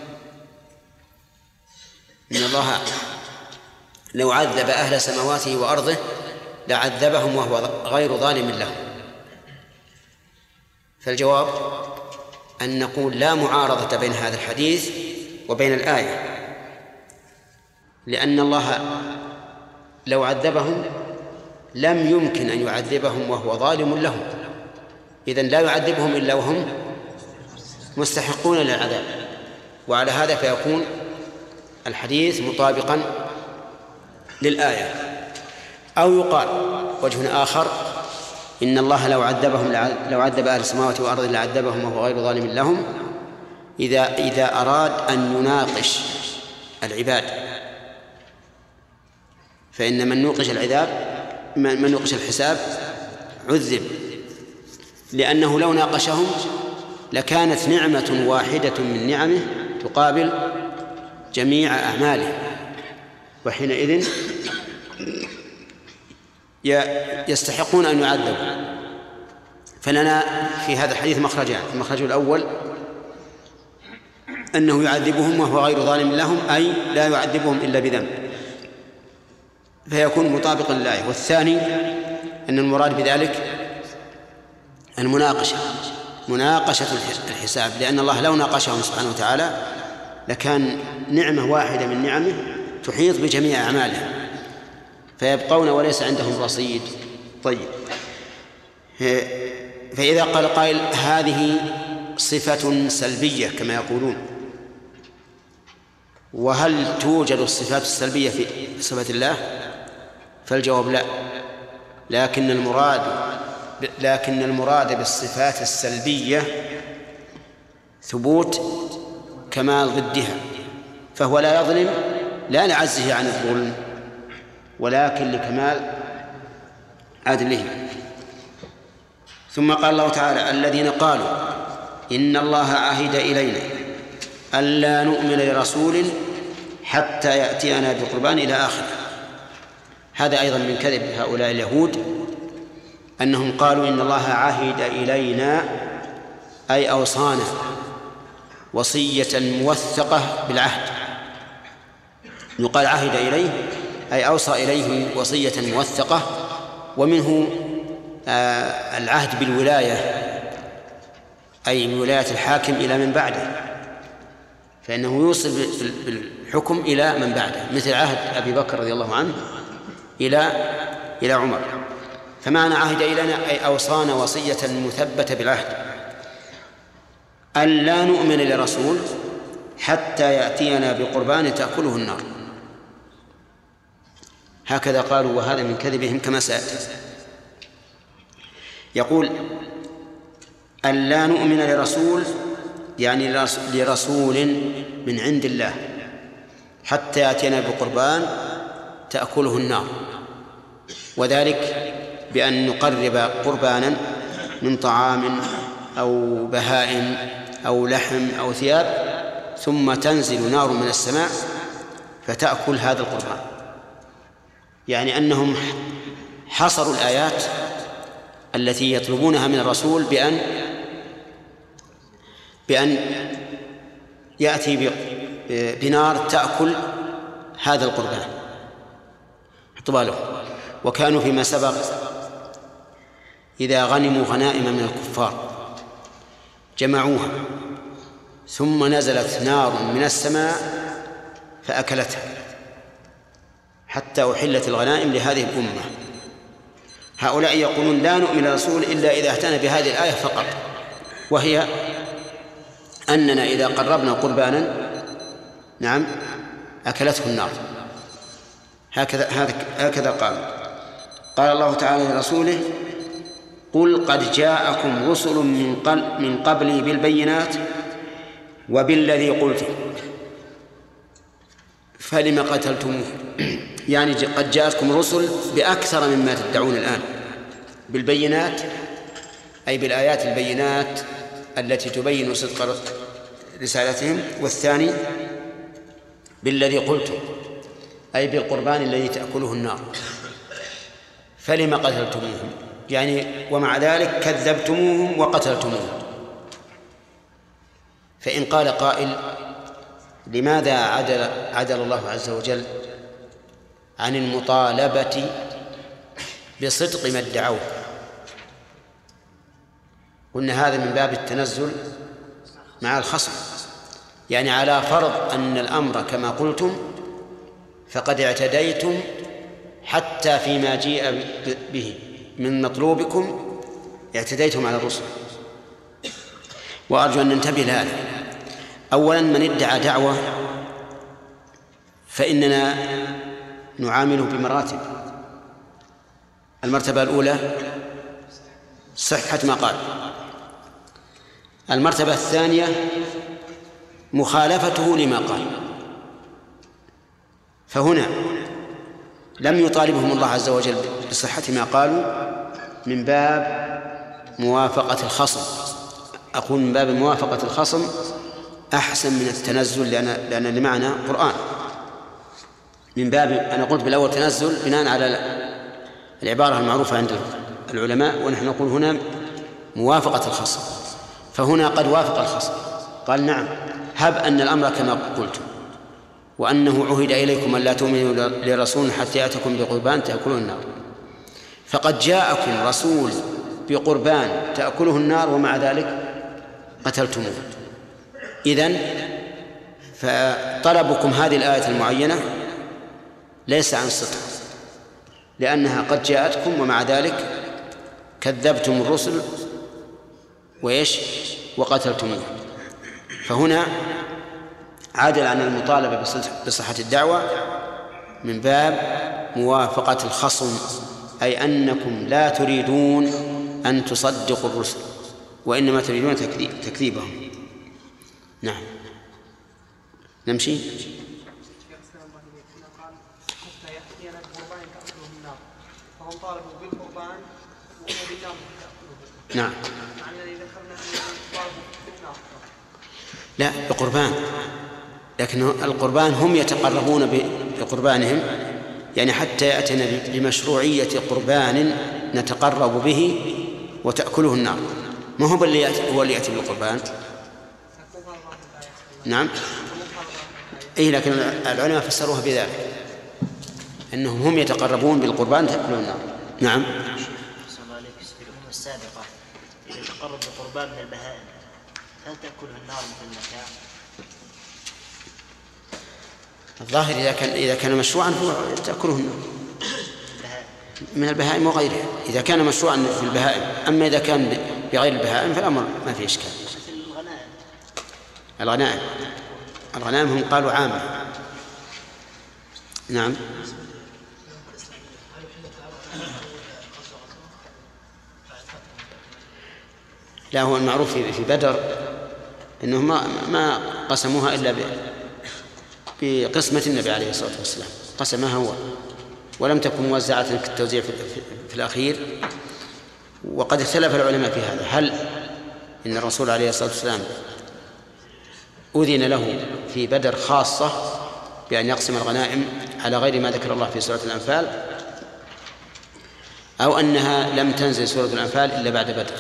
إن الله لو عذب أهل سماواته وأرضه لعذبهم وهو غير ظالم لهم. فالجواب أن نقول لا معارضة بين هذا الحديث وبين الآية، لأن الله لو عذبهم لم يمكن أن يعذبهم وهو ظالم لهم، إذن لا يعذبهم إلا وهم مستحقون للعذاب. وعلى هذا فيكون الحديث مطابقا للآية. أو يقال وجه آخر إن الله لو عذب أهل السماوات والأرض لعذبهم وهو غير ظالم لهم إذا أراد أن يناقش العباد، فإن من نوقش الحساب عذب، لأنه لو ناقشهم لكانت نعمة واحدة من نعمه تقابل جميع أعماله، وحينئذ يستحقون أن يعذبوا. فلنا في هذا الحديث مخرجان: المخرج الأول أنه يعذبهم وهو غير ظالم لهم، أي لا يعذبهم إلا بذنب، فيكون مطابقا للآية. والثاني أن المراد بذلك مناقشة الحساب، لأن الله لو ناقشهم سبحانه وتعالى لكان نعمة واحدة من نعمه تحيط بجميع أعمالهم فيبقون وليس عندهم رصيد. طيب، فإذا قال قائل هذه صفة سلبية كما يقولون، وهل توجد الصفات السلبية في صفة الله؟ فالجواب لا، لكن المراد بالصفات السلبية ثبوت كمال ضدها، فهو لا يظلم لا لعجزه عن الظلم ولكن لكمال عدله. ثم قال الله تعالى: الذين قالوا إن الله عهد إلينا ألا نؤمن لرسول حتى يأتينا بقربان إلى آخره. هذا أيضا من كذب هؤلاء اليهود، أنهم قالوا إن الله عهد إلينا أي أوصانا وصية موثقة بالعهد. يقال عهد إليه أي أوصى إليه وصية موثقة، ومنه العهد بالولاية أي بولاية الحاكم إلى من بعده، فإنه يوصل بالحكم إلى من بعده، مثل عهد أبي بكر رضي الله عنه إلى عمر. فمعنى عهد إلينا أي أوصانا وصية مثبتة بالعهد أن لا نؤمن لرسول حتى يأتينا بقربان تأكله النار. هكذا قالوا، وهذا من كذبهم كما سيأتي. يقول أن لا نؤمن لرسول يعني لرسول من عند الله حتى يأتينا بقربان تأكله النار، وذلك بأن نقرب قربانا من طعام أو بهائم أو لحم أو ثياب، ثم تنزل نار من السماء فتأكل هذا القربان. يعني أنهم حصروا الآيات التي يطلبونها من الرسول بأن يأتي بنار تأكل هذا القربان. احتضاله. وكانوا فيما سبق إذا غنموا غنائم من الكفار جمعوها ثم نزلت نار من السماء فأكلتها حتى أحلت الغنائم لهذه الأمة. هؤلاء يقولون لا نؤمن للرسول إلا إذا اهتنى بهذه الآية فقط، وهي أننا إذا قربنا قربانا نعم أكلته النار. هكذا قال الله تعالى لرسوله: قل قد جاءكم رسل من قبلي بالبينات وبالذي قلتم فلم قتلتموه. يعني قد جاءتكم رسل بأكثر مما تدعون الآن، بالبينات أي بالآيات البينات التي تبين صدق رسالتهم، والثاني بالذي قلتم أي بالقربان الذي تأكله النار. فلم قتلتموهم، يعني ومع ذلك كذبتموهم وقتلتموهم. فإن قال قائل لماذا عدل الله عز وجل عن المطالبة بصدق ما ادعوه؟ قلنا هذا من باب التنزل مع الخصم، يعني على فرض أن الأمر كما قلتم فقد اعتديتم حتى فيما جيء به من مطلوبكم، اعتديتم على الرسل. وأرجو أن ننتبه لهذا. أولا من ادعى دعوة فإننا نعامله بمراتب. المرتبة الأولى صحة ما قال، المرتبة الثانية مخالفته لما قال. فهنا لم يطالبهم الله عز وجل بصحة ما قالوا من باب موافقة الخصم. أقول من باب موافقة الخصم أحسن من التنزل، لأن لمعنى قرآن. من باب أنا قلت بالأول تنزل بناء على العبارة المعروفة عند العلماء، ونحن نقول هنا موافقة الخصم. فهنا قد وافق الخصم، قال نعم هب أن الأمر كما قلت، وأنه عهد إليكم أن لا تؤمنوا لرسول حتى يأتكم بقربان تأكله النار، فقد جاءكم رسول بقربان تأكله النار ومع ذلك قتلتموه. إذن فطلبكم هذه الآية المعينة ليس عن صدق، لأنها قد جاءتكم ومع ذلك كذبتم الرسل وقتلتموه. فهنا عادل عن المطالبة بصحة الدعوة من باب موافقة الخصم، أي أنكم لا تريدون أن تصدقوا الرسل وإنما تريدون تكذيبهم. نعم نمشي. نعم لا بقربان، لكن القربان هم يتقربون بقربانهم، يعني حتى يأتينا بمشروعية قربان نتقرب به وتأكله النار، ما هو اللي يأتي بالقربان. نعم إيه، لكن العلماء فسروها بذلك أنهم هم يتقربون بالقربان تأكله النار. نعم. في الأمم السابقة إذا تقرب بقربان من البهائم هل تأكله النار مثل المكان؟ الظاهر إذا كان مشروعا تأكله النار من البهائم وغيرها، إذا كان مشروعا في البهائم. أما إذا كان بغير البهائم فالأمر ما فيه إشكال. الغنائم هم قالوا عامة. نعم. لا، هو المعروف في بدر أنهم ما قسموها إلا بقسمة النبي عليه الصلاة والسلام، قسمها هو، ولم تكن موزعة كالتوزيع في الأخير. وقد اختلف العلماء في هذا، هل إن الرسول عليه الصلاة والسلام أذن له في بدر خاصة بأن يقسم الغنائم على غير ما ذكر الله في سورة الأنفال، أو أنها لم تنزل سورة الأنفال إلا بعد بدر.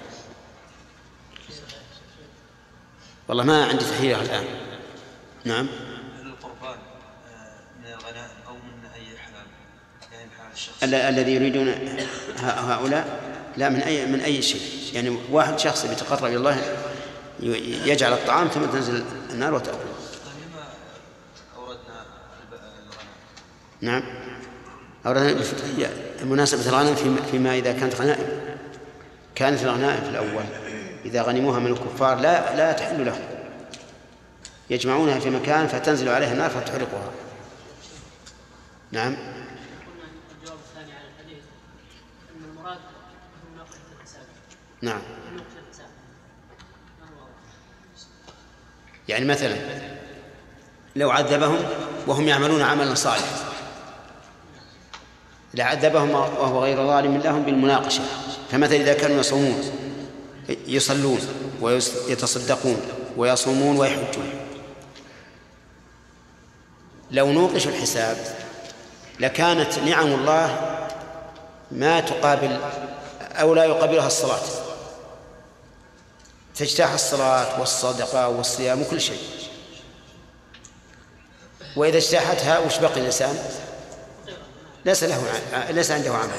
والله ما عندي تحريرها الآن. نعم. القربان من الغنائم أو من أي حلال، يعني حلال الشخص الذي يريدون هؤلاء لا من أي شيء، يعني واحد شخص يتقرب إلى الله يجعل الطعام ثم تنزل النار وتأكله. لما أوردنا الغنم. نعم أوردنا مناسبة الغنم فيما إذا كانت الغنائم في الأول إذا غنموها من الكفار لا تحل لهم، يجمعونها في مكان فتنزل عليها النار فتحرقها. نعم. الجواب الثاني على الحديث أن المراد هو نقل الحساب. نعم. يعني مثلا لو عذبهم وهم يعملون عملا صالحا لعذبهم وهو غير ظالم لهم بالمناقشة. فمثلا إذا كانوا يصلون ويتصدقون ويصومون ويحجون، لو نوقشوا الحساب لكانت نعم الله ما تقابل أو لا يقابلها الصلاة، تجتاح الصلاة والصدقة والصيام وكل شيء. وإذا اجتاحتها وش بقي الإنسان؟ ليس عنده عمل.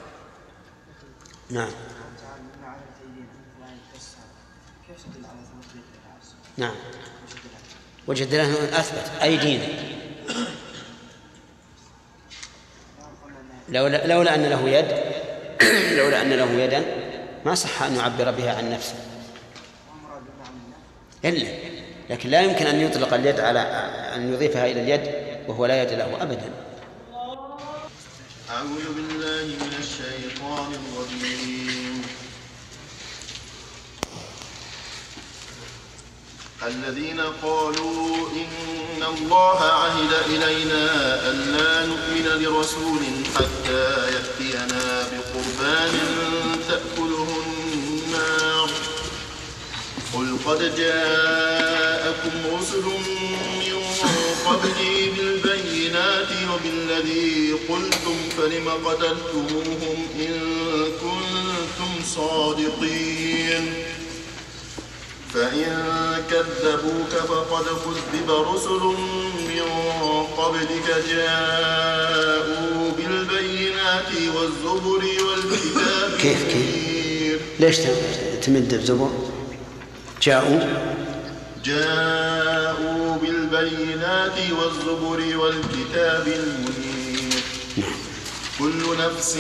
نعم. نعم. وجه الدلالة أثبت أيدينا، لولا أن له يد لولا أن له يدا ما صح أن يعبر بها عن نفسه إلا، لكن لا يمكن أن يطلق اليد على أن يضيفها إلى اليد وهو لا يد له أبدا. أعوذ بالله من الشيطان الرجيم. الذين قالوا إن الله عهد إلينا ألا نؤمن لرسول حتى يأتينا بقربان تأكله النار قل قد جاءكم رسل من قبلي بالبينات وبالذي قلتم فلم قتلتموهم إن كنتم صادقين فإن كذبوك فقد كذب رسل من قبلك جاءوا بالبينات والزبر والكتاب كيف ليش تمد بزبر؟ جاءوا بالبينات والزبر والكتاب المنير كل نفس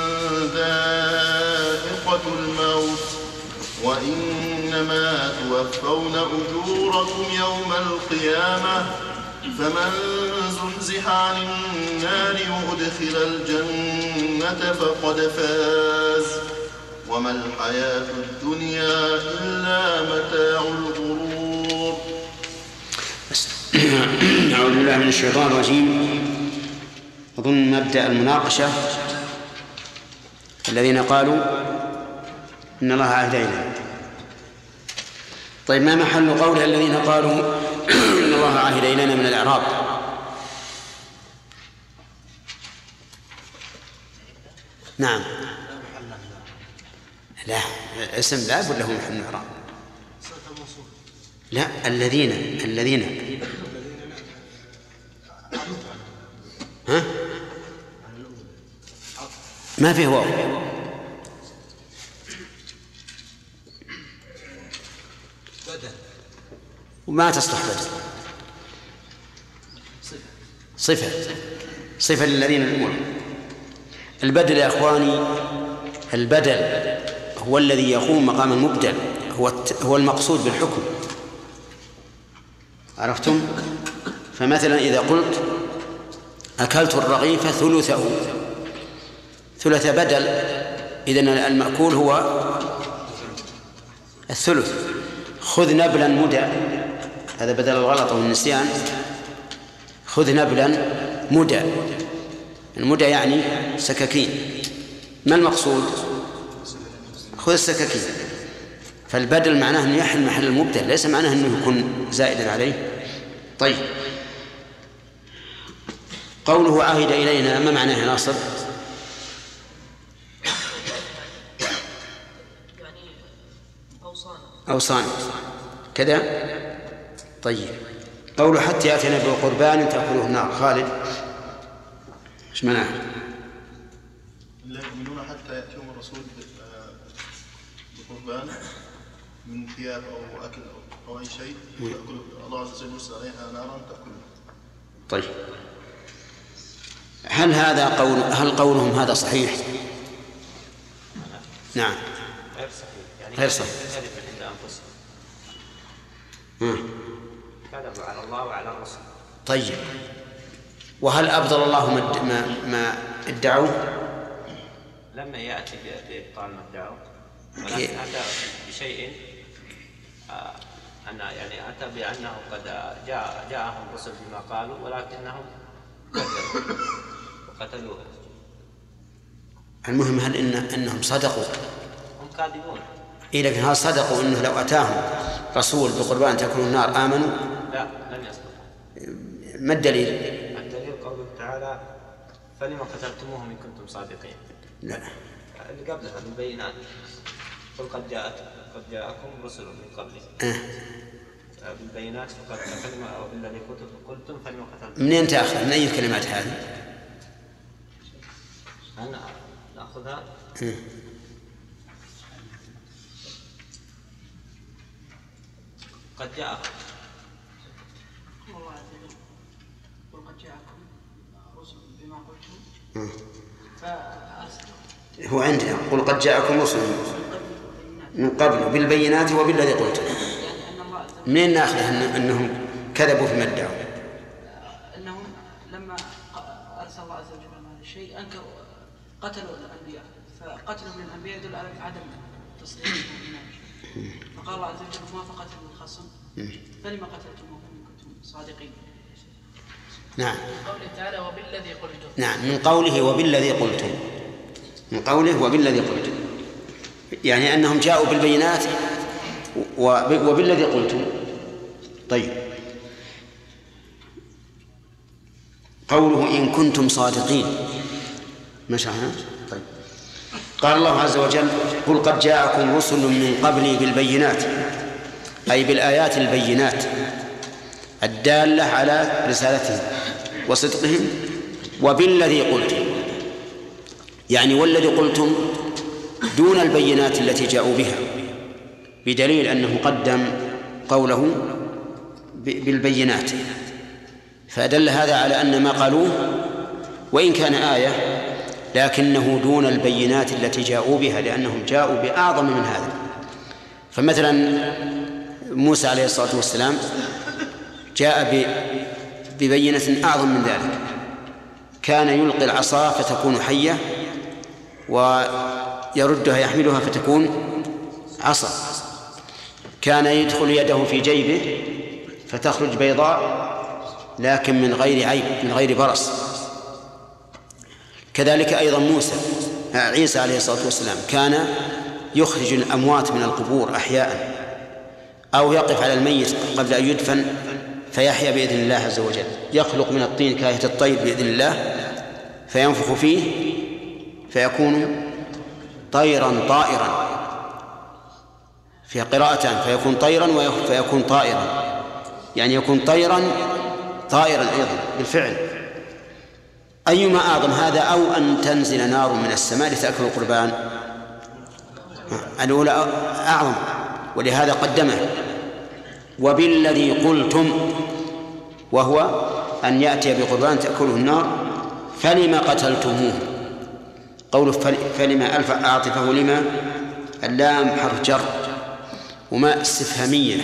ذائقة الموت وإنما توفون أجوركم يوم القيامة فمن زحزح عن النار وأدخل الجنة فقد فاز وما الحياة الدنيا إلا متاع الغرور. أعوذ بالله من الشيطان الرجيم. أظن مبدأ المناقشة الذين قالوا إن الله عهد إلينا. طيب ما محل قول الذين قالوا إن الله عهد إلينا من الإعراب؟ نعم. لا اسم باب ولا هو محل الإعراب؟ لا الذين ها ما فيه واو. وما تصلح بدل صفة للذين الأمور. البدل يا أخواني، البدل هو الذي يقوم مقام المبدل، هو المقصود بالحكم. عرفتم؟ فمثلا إذا قلت أكلت الرغيف ثلث بدل، إذن المأكول هو الثلث. خذ نبلا مدى، هذا بدل الغلط والنسيان. خذ نبلا مدى، المدى يعني سكاكين. ما المقصود؟ خذ السكاكين. فالبدل معناه أنه يحل محل المبدل، ليس معناه أنه يكون زائدا عليه. طيب قوله عهد إلينا ما معناه يا ناصر؟ يعني أوصانا كذا. طيب قوله حتى يأتينا بقربان تأكله النار. خالد ايش معناه؟ لا يؤمنون حتى يأتيهم الرسول بقربان من ثياب أو أكل أو أي شيء يأكل الله عز وجل يرسل عليها نارا تأكله. طيب هل قولهم هذا صحيح؟ نعم غير صحيح، يعني غير صحيح. عند أنفسهم كذبوا على الله وعلى الرسول. طيب وهل أبطل الله ما ادعوه؟ لما يأتي بإبطال ما ادعوه، ولكن أتى بشيء أن يعني أتى بأنه قد جاءهم رسل بما قالوا ولكنهم كذبوا وقتلوه. المهم هل أنهم صدقوا؟ هم كاذبون. إيه لكن هل صدقوا أنه لو أتاهم رسول بقربان تأكل النار آمنوا؟ لا لم يصدقوا. ما الدليل؟ الدليل قوله تعالى فلما قتلتموهم إن كنتم صادقين. لا اللي قبلها بالبينات قل قد جاءكم رسل من قبلي بالبينات فقد كلمة أو بالذي قلتم فلما قتلتم. منين تأخذ؟ من أي الكلمات هذه؟ أنا نأخذها قد جاءكم الله عز وجل قل قد جاءكم رسل بما قلتم فأرسلوا. هو عندنا قل قد جاءكم رسل من قبل بالبينات وبالذي قلتم. منين ناخذ أنهم كذبوا فيما ادعوا؟ أنهم لما أرسل الله عز وجل هذا الشيء أنكروا قتلوا الأنبياء، فقتلهم للأنبياء يدل على عدم تصديقهم بالنبي. فقال الله عز وجل ما فقتلوا الخصم فلما قتلتموهم إن كنتم صادقين. نعم. من قوله تعالى وبالذي قلتم. نعم من قوله وبالذي قلتم. من قوله وبالذي قلتم يعني أنهم جاءوا بالبينات وبالذي قلتم. طيب قوله إن كنتم صادقين ما شرحنا؟ طيب قال الله عز وجل قل قد جاءكم رسل من قبلي بالبينات أي بالآيات البينات الدالة على رسالتهم وصدقهم وبالذي قلتم يعني والذي قلتم دون البينات التي جاءوا بها بدليل أنه قدم قوله بالبينات فدل هذا على أن ما قالوه وإن كان آية لكنه دون البينات التي جاءوا بها لأنهم جاءوا بأعظم من هذا. فمثلا موسى عليه الصلاة والسلام جاء ببينة أعظم من ذلك كان يلقي العصا فتكون حية ويردها يحملها فتكون عصا كان يدخل يده في جيبه فتخرج بيضاء لكن من غير عيب من غير برص. كذلك أيضا عيسى عليه الصلاة والسلام كان يخرج الأموات من القبور أحياء أو يقف على الميت قبل أن يدفن فيحيا بإذن الله عز وجل يخلق من الطين كهيئة الطير بإذن الله فينفخ فيه فيكون طيرا طائرا في قراءتان فيكون طيرا ويكون طائرا يعني يكون طائرا أيضا بالفعل. أيما أعظم هذا أو أن تنزل نار من السماء لتأكل القربان الأولى أعظم ولهذا قدمه وبالذي قلتم وهو أن يأتي بقربان تأكله النار فلما قتلتموه قوله فلما ألف عاطفه لما اللام حرف جر وما استفهامية.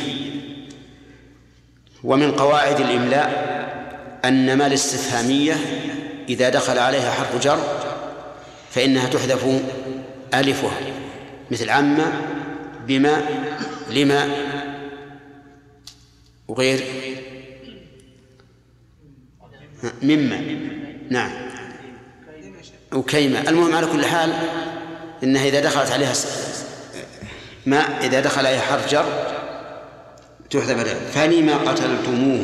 ومن قواعد الإملاء أن ما الاستفهامية إذا دخل عليها حرف جر فإنها تحذف ألفها مثل عما بما لما وغير مما نعم وكيما. المهم على كل حال إنها إذا دخلت عليها ما إذا دخل عليها حرف جر تحذف ألف. فلما قتلتموه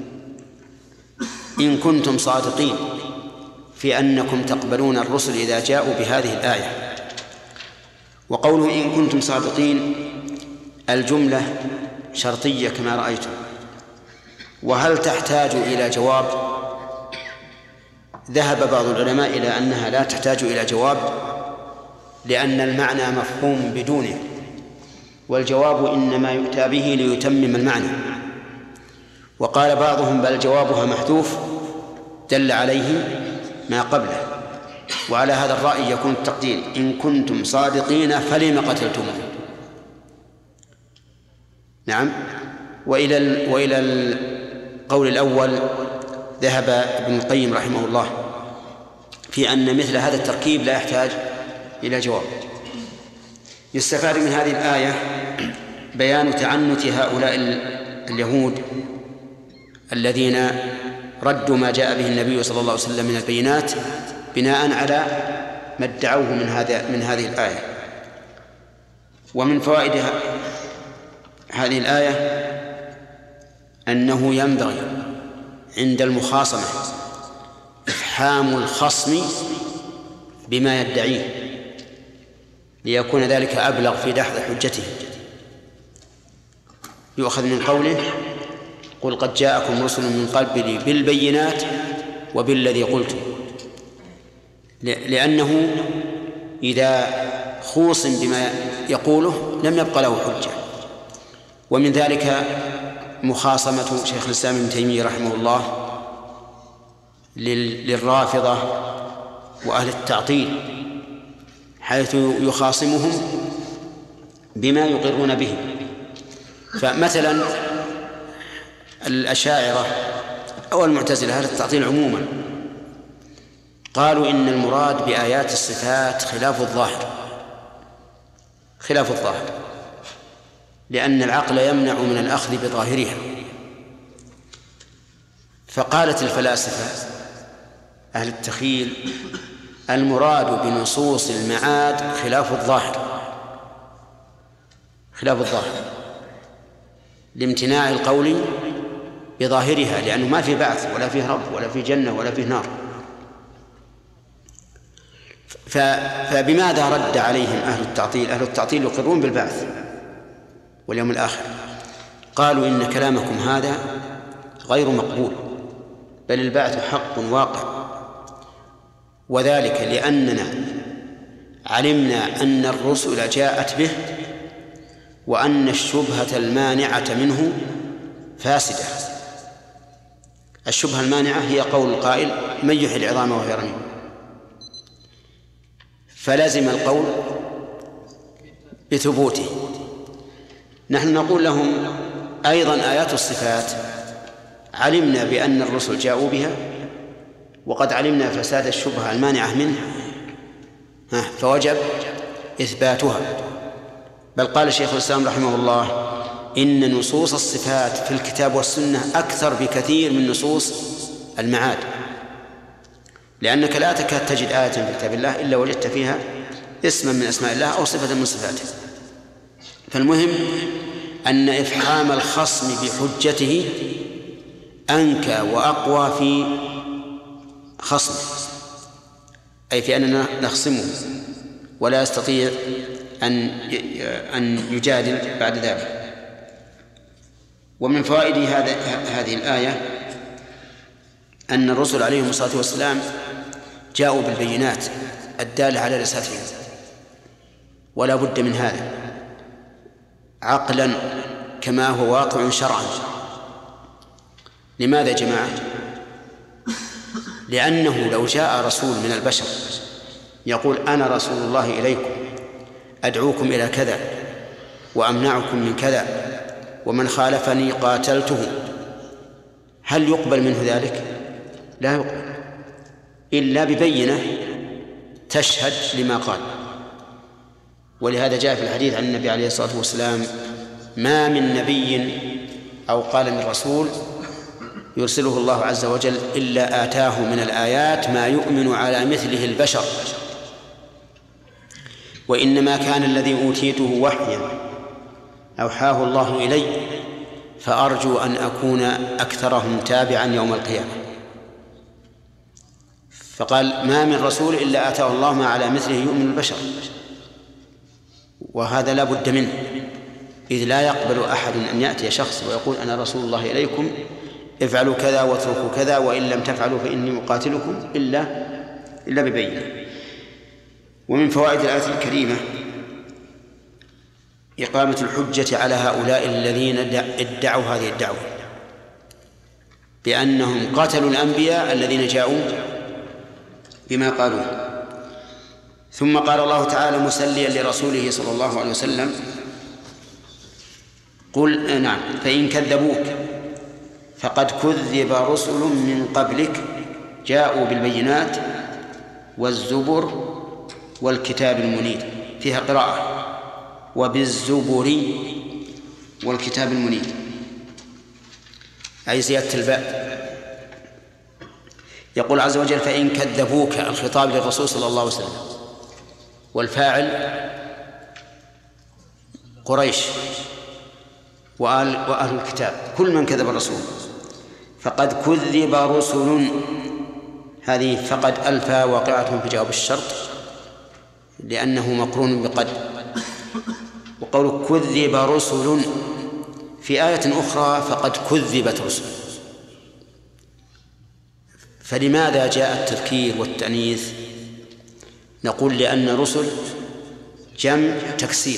إن كنتم صادقين في أنكم تقبلون الرسل إذا جاءوا بهذه الآية. وقوله إن كنتم صادقين الجملة شرطية كما رأيتم وهل تحتاج إلى جواب؟ ذهب بعض العلماء إلى أنها لا تحتاج إلى جواب لأن المعنى مفهوم بدونه والجواب إنما يؤتى به ليتمم المعنى. وقال بعضهم بل جوابها محذوف دل عليه ما قبله وعلى هذا الرأي يكون التقدير إن كنتم صادقين فلما قتلتموه. نعم. وإلى القول الأول ذهب ابن القيم رحمه الله في أن مثل هذا التركيب لا يحتاج إلى جواب. يستفاد من هذه الآية بيان تعنت هؤلاء اليهود الذين ردوا ما جاء به النبي صلى الله عليه وسلم من البينات بناء على ما ادعوه من هذه الآية. ومن فوائد هذه الآية أنه ينبغي عند المخاصمة إفحام الخصم بما يدعيه ليكون ذلك أبلغ في دحض حجته. يؤخذ من قوله قل قد جاءكم رسل من قبلي بالبينات وبالذي قلتم، لأنه إذا خوصم بما يقوله لم يبقى له حجة. ومن ذلك مخاصمة شيخ الإسلام ابن تيمية رحمه الله للرافضة وأهل التعطيل، حيث يخاصمهم بما يقرون به. فمثلا الأشاعرة أو المعتزلة أهل التعطيل عموما قالوا إن المراد بآيات الصفات خلاف الظاهر، لأن العقل يمنع من الأخذ بظاهرها. فقالت الفلاسفة أهل التخيل المراد بنصوص المعاد خلاف الظاهر لامتناع القول بظاهرها، لأنه ما في بعث ولا فيه رب ولا فيه جنة ولا فيه نار. فبماذا رد عليهم أهل التعطيل؟ أهل التعطيل يقرون بالبعث واليوم الآخر. قالوا إن كلامكم هذا غير مقبول، بل البعث حق واقع، وذلك لأننا علمنا أن الرسل جاءت به، وأن الشبهة المانعة منه فاسدة. الشبهة المانعة هي قول القائل من يحيي العظام وهي رميم، فلازم القول بثبوته. نحن نقول لهم أيضا آيات الصفات علمنا بأن الرسل جاءوا بها، وقد علمنا فساد الشبهة المانعة منه، فوجب إثباتها. بل قال شيخ الإسلام رحمه الله إن نصوص الصفات في الكتاب والسنة أكثر بكثير من نصوص المعاد، لأنك لا تكاد تجد آية في كتاب الله إلا وجدت فيها اسما من أسماء الله أو صفة من صفاته. فالمهم أن إفحام الخصم بحجته أنكى وأقوى في خصمه، أي في أننا نخصمه ولا يستطيع أن يجادل بعد ذلك. ومن فوائد هذه الآية أن الرسل عليهم الصلاة والسلام جاءوا بالبينات الدالة على رسالتهم، ولا بد من هذا عقلا كما هو واقع شرعا. لماذا يا جماعة؟ لأنه لو جاء رسول من البشر يقول أنا رسول الله إليكم أدعوكم إلى كذا وأمنعكم من كذا ومن خالفني قاتلته، هل يقبل منه ذلك؟ لا يقبل إلا ببينة تشهد لما قال. ولهذا جاء في الحديث عن النبي عليه الصلاة والسلام ما من نبي أو قال من رسول يرسله الله عز وجل إلا آتاه من الآيات ما يؤمن على مثله البشر، وإنما كان الذي أوتيته وحيا أوحاه الله إلي، فأرجو أن أكون أكثرهم تابعا يوم القيامة. فقال ما من رسول إلا آتاه الله ما على مثله يؤمن البشر، وهذا لا بد منه، إذ لا يقبل أحد أن يأتي شخص ويقول أنا رسول الله إليكم افعلوا كذا واتركوا كذا وإن لم تفعلوا فإني مقاتلكم إلا ببينة. ومن فوائد الآية الكريمة إقامة الحجة على هؤلاء الذين ادعوا هذه الدعوة بأنهم قتلوا الأنبياء الذين جاءوا بما قالوه. ثم قال الله تعالى مسليا لرسوله صلى الله عليه وسلم قل نعم فإن كذبوك فقد كذب رسل من قبلك جاءوا بالبينات والزبر والكتاب المنير، فيها قراءة وبالزبر والكتاب المنير، أي زيادة الباء. يقول عز وجل فإن كذبوك، الخطاب للرسول صلى الله عليه وسلم، والفاعل قريش وأهل الكتاب، كل من كذب الرسول. فقد كذب رسل، هذه فقد ألفا واقعة في جواب الشرط لأنه مقرون بقد. وقول كذب رسل في آية أخرى فقد كذبت رسل. فلماذا جاء التذكير والتأنيث؟ نقول لأن رسل جمع تكسير،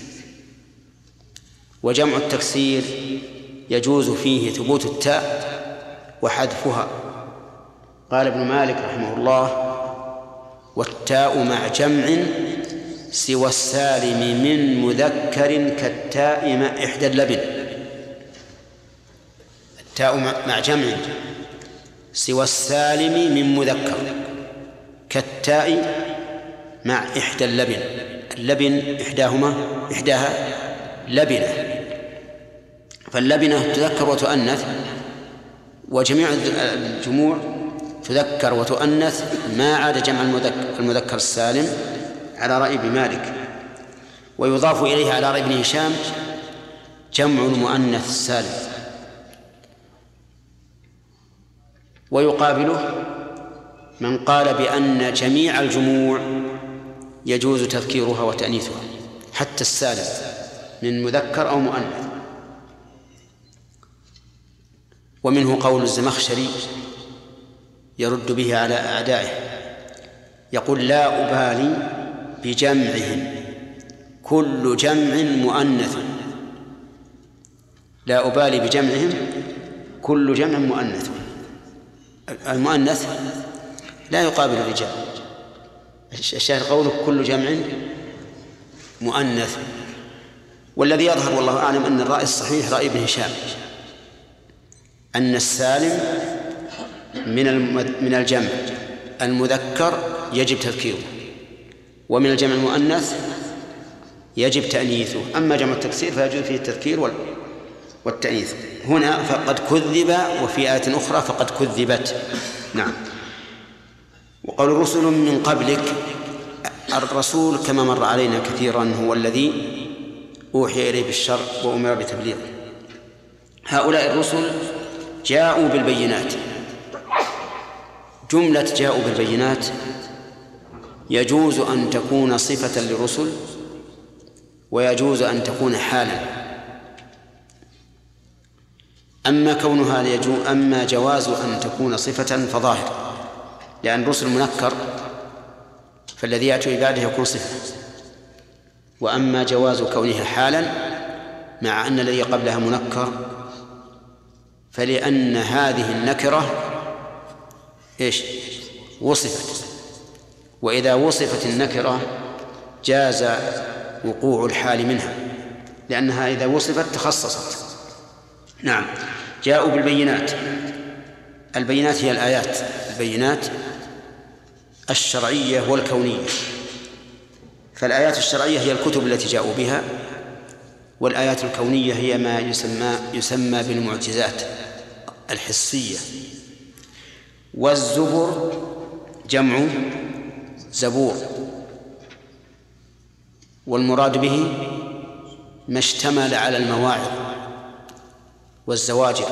وجمع التكسير يجوز فيه ثبوت التاء وحذفها. قال ابن مالك رحمه الله: والتاء مع جمع سوى السالم من مذكر كالتاء مع إحدى اللبن. التاء مع جمع سوى السالم من مذكر كالتاء مع إحدى اللبن. اللبن إحداها لبنة، فاللبنة تذكر وتؤنث، وجميع الجموع تذكر وتؤنث ما عدا جمع المذكر السالم على رأي ابن مالك. ويضاف إليه على رأي ابن هشام جمع المؤنث السالم. ويقابله من قال بأن جميع الجموع يجوز تذكيرها وتأنيثها حتى السالم من مذكر أو مؤنث. ومنه قول الزمخشري يرد به على أعدائه، يقول: لا أبالي بجمعهم كل جمع مؤنث. لا أبالي بجمعهم كل جمع مؤنث. المؤنث لا يقابل الرجال. الشاهد قوله كل جمع مؤنث. والذي يظهر والله أعلم أن الرأي الصحيح رأي ابن هشام، أن السالم من الجمع المذكر يجب تذكيره، ومن الجمع المؤنث يجب تأنيثه. أما جمع التكسير فيجوز فيه التذكير والتأنيث. هنا فقد كذب، وفي آية أخرى فقد كذبت. نعم. وقال رسل من قبلك، الرسول كما مر علينا كثيرا هو الذي أوحي إليه بالشرع وأمر بتبليغه. هؤلاء الرسل جاءوا بالبينات. جملة جاءوا بالبينات يجوز أن تكون صفة للرسل، ويجوز أن تكون حالا. أما جواز أن تكون صفة فظاهر، لأن الرسل منكر، فالذي يأتي بعده يكون صفة. وأما جواز كونها حالا مع أن الذي قبلها منكر، فلأن هذه النكرة وصفت، وإذا وصفت النكرة جاز وقوع الحال منها، لأنها إذا وصفت تخصصت. نعم. جاءوا بالبينات. البينات هي الآيات، البينات الشرعية والكونية. فالآيات الشرعية هي الكتب التي جاءوا بها، والآيات الكونية هي ما يسمى بالمعجزات الحسية. والزبر جمع زبور، والمراد به ما اشتمل على المواعظ والزواجر،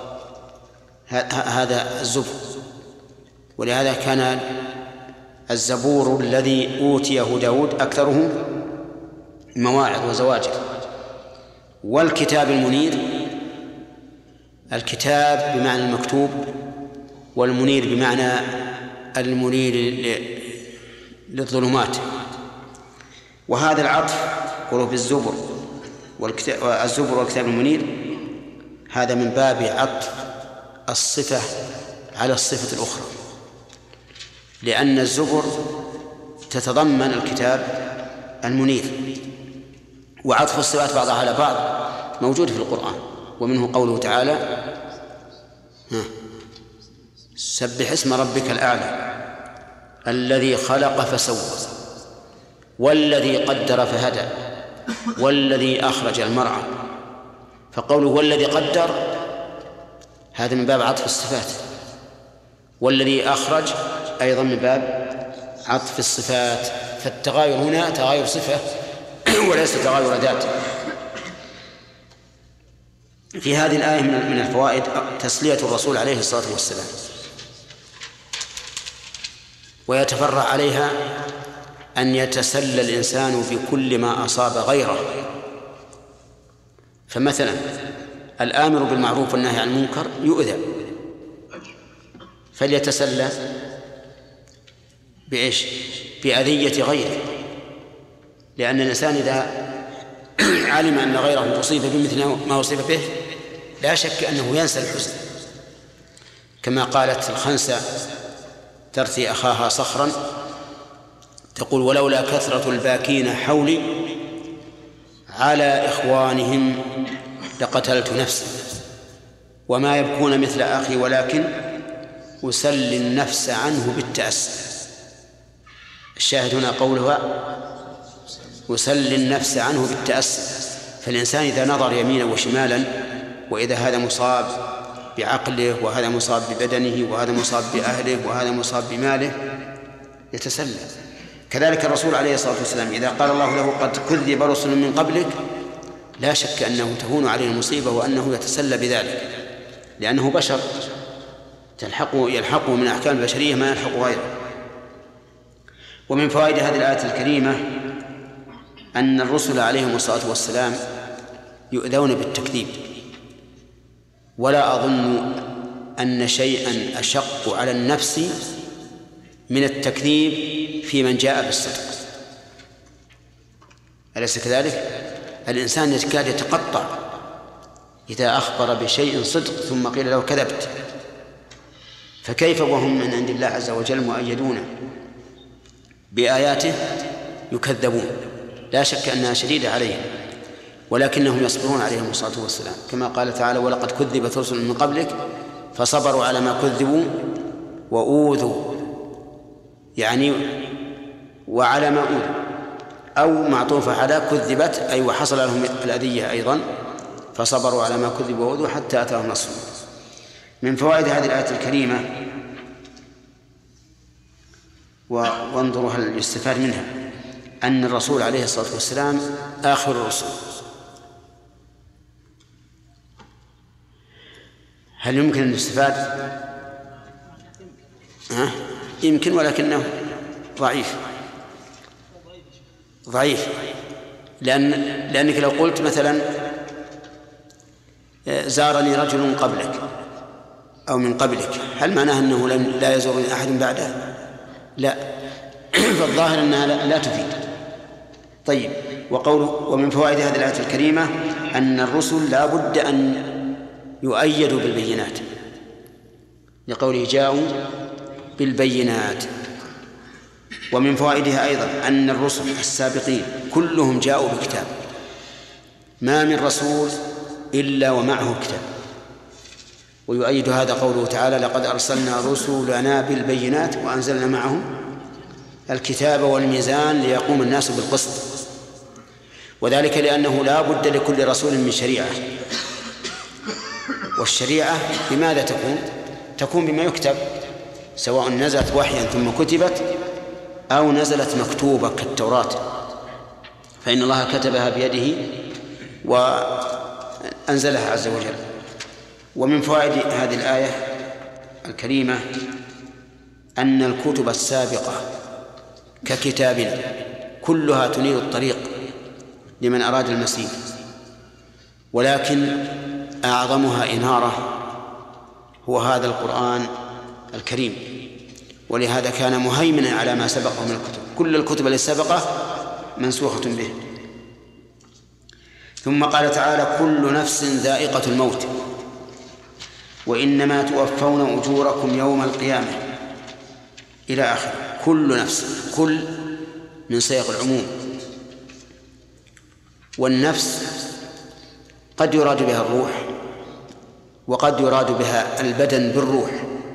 هذا الزبر. ولهذا كان الزبور الذي أوتيه داود أكثره مواعظ وزواجر. والكتاب المنير، الكتاب بمعنى المكتوب، والمنير بمعنى المنير للظلمات. وهذا العطف قلوب الزبر والزبر والكتاب المنير، هذا من باب عطف الصفة على الصفة الأخرى، لأن الزبر تتضمن الكتاب المنير. وعطف الصفات بعضها على بعض موجود في القرآن، ومنه قوله تعالى: سبح اسم ربك الأعلى الذي خلق فسوى والذي قدر فهدى والذي أخرج المرعى. فقوله والذي قدر هذا من باب عطف الصفات، والذي أخرج أيضا من باب عطف الصفات. فالتغاير هنا تغاير صفة وليس تغاير ذات. في هذه الآية من الفوائد تسلية الرسول عليه الصلاة والسلام، ويتفرع عليها أن يتسلى الإنسان بكل ما أصاب غيره. فمثلا الآمر بالمعروف والنهي عن المنكر يؤذى، فليتسلى بإيش؟ بأذية غيره، لأن الإنسان إذا علم أن غيره أصيب بمثل ما أصيب به لا شك أنه ينسى الحزن، كما قالت الخنسة ترثي أخاها صخرا تقول: ولولا كثرة الباكين حولي على إخوانهم لقتلت نفسي، وما يبكون مثل أخي ولكن أسلي النفس عنه بالتأسي. الشاهد هنا قولها أسلي النفس عنه بالتأسي. فالإنسان إذا نظر يمينا وشمالا وإذا هذا مصاب بعقله وهذا مصاب ببدنه وهذا مصاب بأهله وهذا مصاب بماله يتسلى. كذلك الرسول عليه الصلاة والسلام إذا قال الله له قد كذب رسل من قبلك لا شك أنه تهون عليه المصيبة وأنه يتسلى بذلك، لأنه بشر يلحقه من أحكام البشرية ما يلحق غيره. ومن فوائد هذه الآية الكريمة أن الرسل عليهم الصلاة والسلام يؤذون بالتكذيب، ولا أظن أن شيئا أشق على النفس من التكذيب في من جاء بالصدق. أليس كذلك؟ الإنسان يكاد يتقطع إذا أخبر بشيء صدق ثم قيل له كذبت، فكيف وهم من عند الله عز وجل مؤيدون بآياته يكذبون؟ لا شك أنها شديدة عليهم، ولكنهم يصبرون عليهم الصلاة والسلام، كما قال تعالى: ولقد كذبت رسل من قبلك فصبروا على ما كذبوا وأوذوا، يعني وعلى ما أوذوا، أو معطوفة على كذبت أي وحصل لهم الأذية أيضا فصبروا على ما كذبوا وأوذوا حتى أتاهم نصرنا. من فوائد هذه الآية الكريمة وانظروا هل يستفاد منها أن الرسول عليه الصلاة والسلام آخر الرسل. هل يمكن أن يستفاد؟ يمكن، ولكنه ضعيف لأنك لو قلت مثلا زارني رجل قبلك أو من قبلك، هل معناه أنه لا يزورني أحد بعده؟ لا، فالظاهر أنها لا تفيد. طيب، ومن فوائد هذه الآية الكريمة أن الرسل لا بد أن يؤيدوا بالبينات، لقوله جاءوا بالبينات. ومن فوائدها أيضا أن الرسل السابقين كلهم جاءوا بكتاب، ما من رسول إلا ومعه كتاب. ويؤيد هذا قوله تعالى: لقد أرسلنا رسلنا بالبينات وأنزلنا معهم الكتاب والميزان ليقوم الناس بالقسط. وذلك لأنه لا بد لكل رسول من شريعة، والشريعة بماذا تكون بما يكتب، سواء نزلت وحيا ثم كتبت أو نزلت مكتوبة كالتوراة، فإن الله كتبها بيده وأنزلها عز وجل. ومن فوائد هذه الآية الكريمة أن الكتب السابقة ككتابنا كلها تنير الطريق لمن أراد المسير، ولكن أعظمها إنارة هو هذا القرآن الكريم، ولهذا كان مهيمنا على ما سبقه من الكتب. كل الكتب التي سبقه منسوخة به. ثم قال تعالى: كل نفس ذائقة الموت وإنما توفون أجوركم يوم القيامة، إلى آخره. كل نفس، كل من سياق العموم، والنفس قد يراد بها الروح وقد يراد بها البدن بالروح،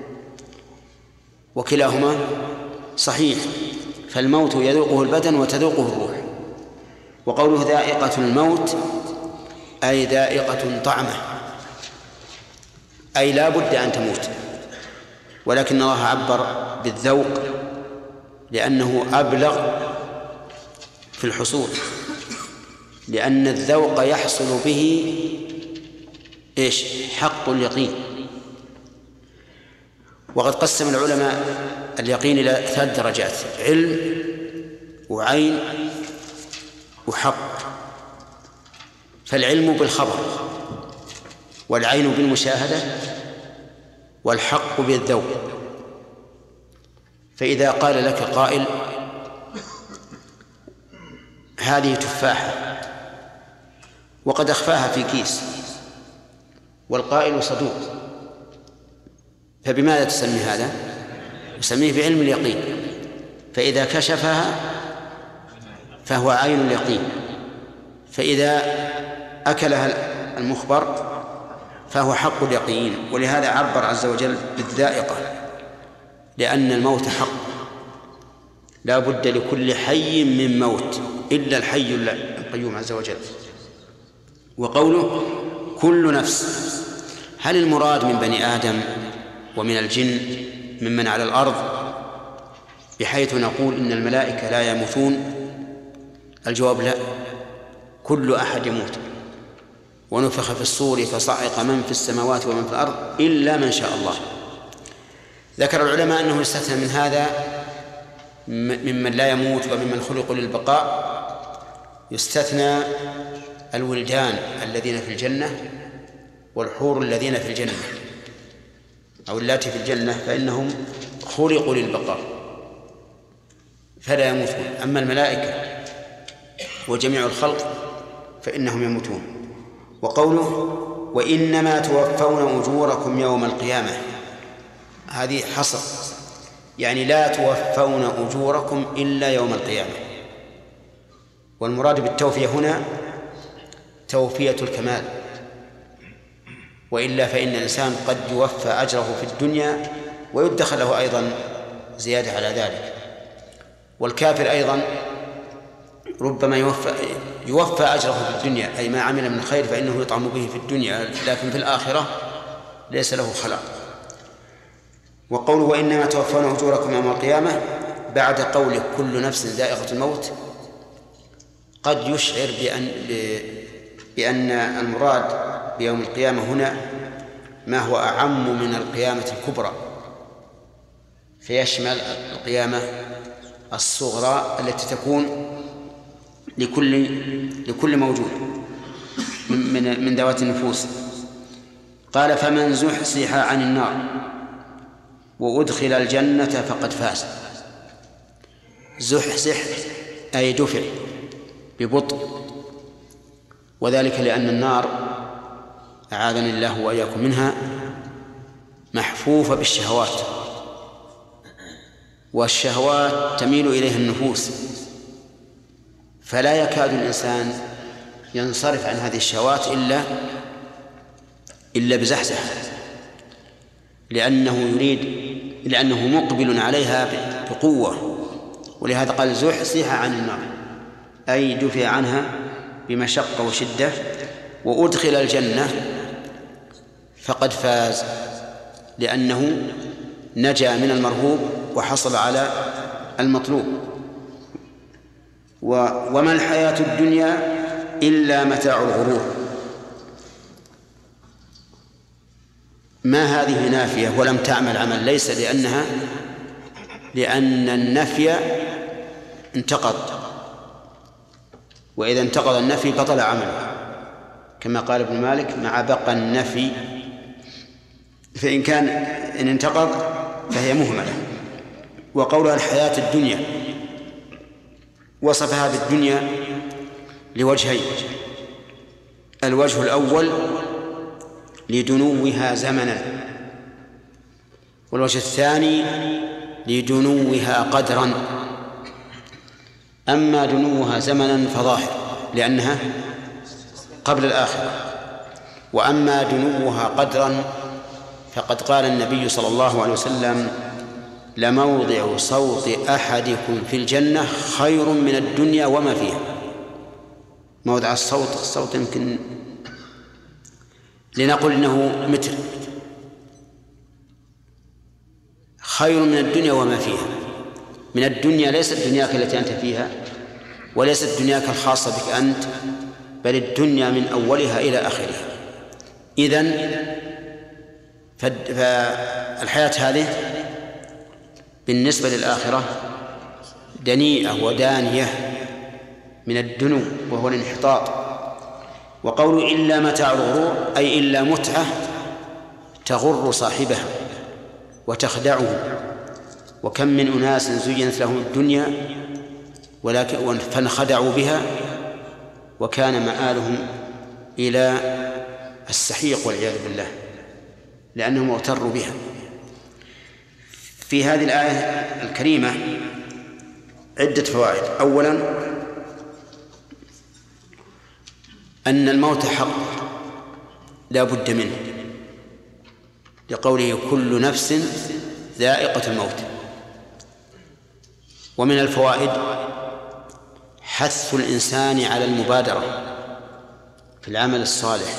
وكلاهما صحيح، فالموت يذوقه البدن وتذوقه الروح. وقوله ذائقة الموت أي ذائقة طعمه، أي لا بد أن تموت، ولكن الله عبر بالذوق لأنه أبلغ في الحصول، لأن الذوق يحصل به حق اليقين. وقد قسم العلماء اليقين إلى 3 درجات: علم وعين وحق. فالعلم بالخبر، والعين بالمشاهدة، والحق بالذوق. فإذا قال لك قائل هذه تفاحة وقد أخفاها في كيس والقائل صدوق، فبماذا تسمي هذا؟ تسميه بعلم اليقين. فإذا كشفها فهو عين اليقين، فإذا أكلها المخبر فهو حق اليقين. ولهذا عبر عز وجل بالذائقة، لأن الموت حق، لا بد لكل حي من موت إلا الحي القيوم عز وجل. وقوله كل نفس، هل المراد من بني آدم ومن الجن ممن على الأرض بحيث نقول إن الملائكة لا يموتون؟ الجواب لا، كل أحد يموت. ونفخ في الصور فصعق من في السماوات ومن في الأرض إلا من شاء الله. ذكر العلماء أنه يستثنى من هذا ممن لا يموت وممن خلقوا للبقاء، يستثنى الولدان الذين في الجنة والحور الذين في الجنة أو اللاتي في الجنة، فإنهم خلقوا للبقاء فلا يموتون. أما الملائكة وجميع الخلق فإنهم يموتون. وقوله وإنما توفون أجوركم يوم القيامة، هذه حصر، يعني لا توفون أجوركم إلا يوم القيامة. والمراد بالتوفية هنا توفية الكمال، وإلا فإن الإنسان قد يوفى أجره في الدنيا ويدخل له أيضا زيادة على ذلك. والكافر أيضا ربما يوفى أجره في الدنيا، أي ما عمل من خير فإنه يطعم به في الدنيا، لكن في الآخرة ليس له خلاق. وقوله وإنما توفون أجوركم يوم القيامة بعد قوله كل نفس ذائقة الموت قد يشعر بأن المراد بيوم القيامة هنا ما هو أعم من القيامة الكبرى، فيشمل القيامة الصغرى التي تكون لكل موجود من ذوات النفوس. قال فمن زحزح عن النار وأدخل الجنة فقد فاز. زحزح أي دفع ببطء، وذلك لأن النار أعاذني الله وإياكم منها محفوفة بالشهوات، والشهوات تميل إليها النفوس، فلا يكاد الإنسان ينصرف عن هذه الشهوات إلا بزحزح، لأنه مقبل عليها بقوة. ولهذا قال زحزح عن النار أي دفع عنها بمشقة وشدة. وأدخل الجنة فقد فاز، لأنه نجا من المرهوب وحصل على المطلوب. وما الحياة الدنيا إلا متاع الغرور. ما هذه نافية ولم تعمل عمل، ليس لأن النفي انتقض، وإذا انتقض النفي بطل عمله، كما قال ابن مالك مع بقى النفي، فإن انتقض فهي مهملة. وقولها الحياة الدنيا وصفها بالدنيا لوجهين: الوجه الأول لدنوها زمنا، والوجه الثاني لدنوها قدرا. أما دنوها زمنا فظاهر لأنها قبل الآخرة، وأما دنوها قدرا فقد قال النبي صلى الله عليه وسلم: لموضع صوت أحدكم في الجنة خير من الدنيا وما فيها. موضع الصوت يمكن لنقول إنه متر، خير من الدنيا وما فيها. من الدنيا ليست دنياك التي أنت فيها، وليست دنياك الخاصة بك أنت، بل الدنيا من أولها إلى آخرها. إذن فالحياة هذه بالنسبة للآخرة دنيئة ودانية من الدنو وهو الانحطاط. وقول إلا متاع الغرور أي إلا متعة تغر صاحبها وتخدعه. وكم من أناس زينت لهم الدنيا فانخدعوا بها وكان مآلهم إلى السحيق والعياذ بالله لأنهم اغتروا بها. في هذه الآية الكريمة عدة فوائد. أولا أن الموت حق لا بد منه لقوله كل نفس ذائقة الموت. ومن الفوائد حث الإنسان على المبادرة في العمل الصالح،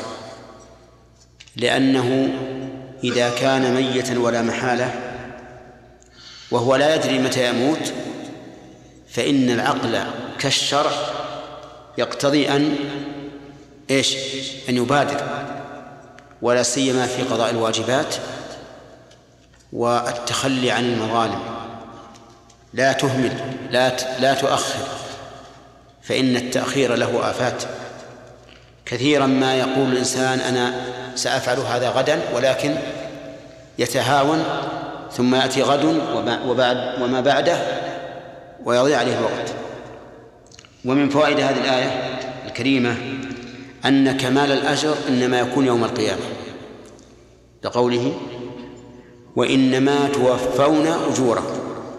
لأنه إذا كان ميتا ولا محالة وهو لا يدري متى يموت فإن العقل كالشرع يقتضي أن يبادر، ولا سيما في قضاء الواجبات والتخلي عن المظالم. لا تهمل، لا تؤخر، فإن التأخير له آفات. كثيرا ما يقول الإنسان أنا سأفعل هذا غدا، ولكن يتهاون ثم يأتي غد وما بعده ويضيع عليه الوقت. ومن فوائد هذه الآية الكريمة أن كمال الأجر إنما يكون يوم القيامة، لقوله وإنما توفون أجوركم.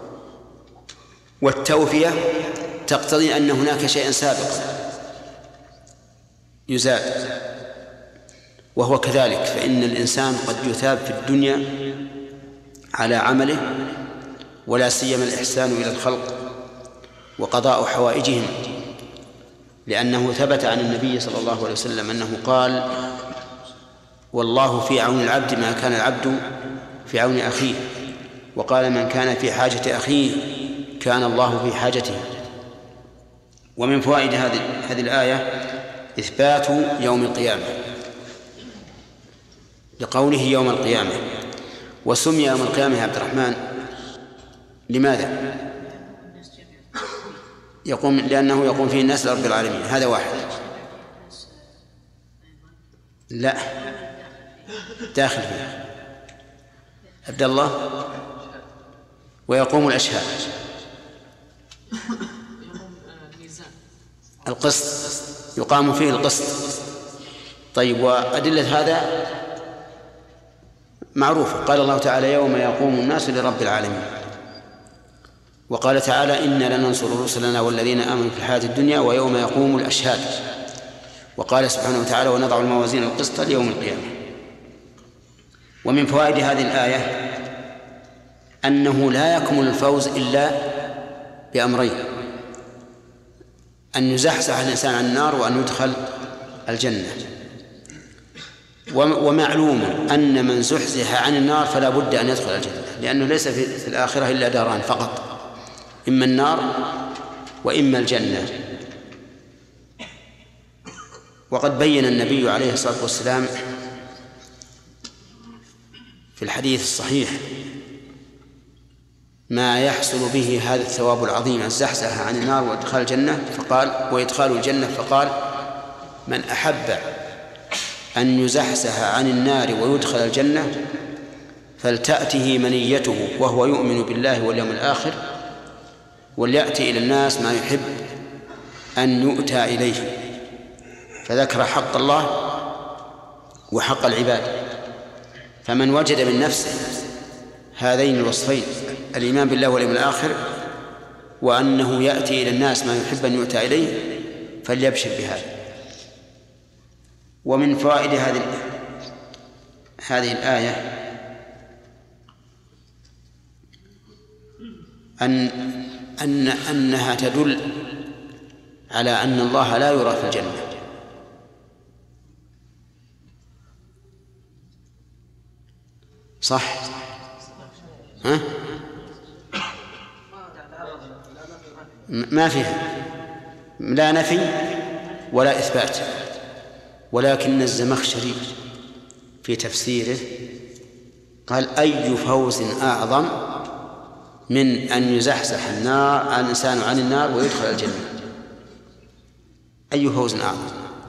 والتوفية تقتضي أن هناك شيئا سابقا يزاد، وهو كذلك، فإن الإنسان قد يثاب في الدنيا على عمله، ولا سيما الإحسان إلى الخلق وقضاء حوائجهم، لأنه ثبت عن النبي صلى الله عليه وسلم أنه قال والله في عون العبد ما كان العبد في عون أخيه، وقال من كان في حاجة أخيه كان الله في حاجته. ومن فوائد هذه الآية إثبات يوم القيامة لقوله يوم القيامة. وسمي يوم القيامة يا عبد الرحمن لماذا؟ لأنه يقوم فيه الناس لرب العالمين، هذا واحد. لا داخل فيه عبد الله. ويقوم الأشهاد القسط، يقام فيه القسط. طيب، وأدلة هذا معروفة. قال الله تعالى يوم يقوم الناس لرب العالمين، وقال تعالى إنا لننصر رسلنا والذين آمنوا في الحياة الدنيا ويوم يقوم الأشهاد. وقال سبحانه وتعالى ونضع الموازين القسط ليوم القيامة. ومن فوائد هذه الآية أنه لا يكمل الفوز إلا بأمرين: أن يزحزح الإنسان عن النار وأن يدخل الجنة. ومعلوم أن من زحزح عن النار فلا بد أن يدخل الجنة، لأنه ليس في الآخرة إلا داران فقط، إما النار وإما الجنة. وقد بين النبي عليه الصلاة والسلام في الحديث الصحيح ما يحصل به هذا الثواب العظيم الزحزح عن النار وإدخال الجنة، وإدخال الجنة، فقال من أحب أن يزحزح عن النار ويدخل الجنة فلتأته منيته وهو يؤمن بالله واليوم الآخر، وليأتي إلى الناس ما يحب أن يؤتى إليه. فذكر حق الله وحق العباد. فمن وجد من نفسه هذين الوصفين، الإيمان بالله واليوم الآخر وأنه يأتي إلى الناس ما يحب أن يؤتى إليه، فليبشر بهذا. ومن فوائد هذه الآية أنها تدل على أن الله لا يرى في الجنة. صح؟ ها؟ ما فيها لا نفي ولا إثبات. ولكن الزمخشري في تفسيره قال أي فوز أعظم من أن يزحزح الإنسان عن النار ويدخل الجنة. أي فوز أعظم؟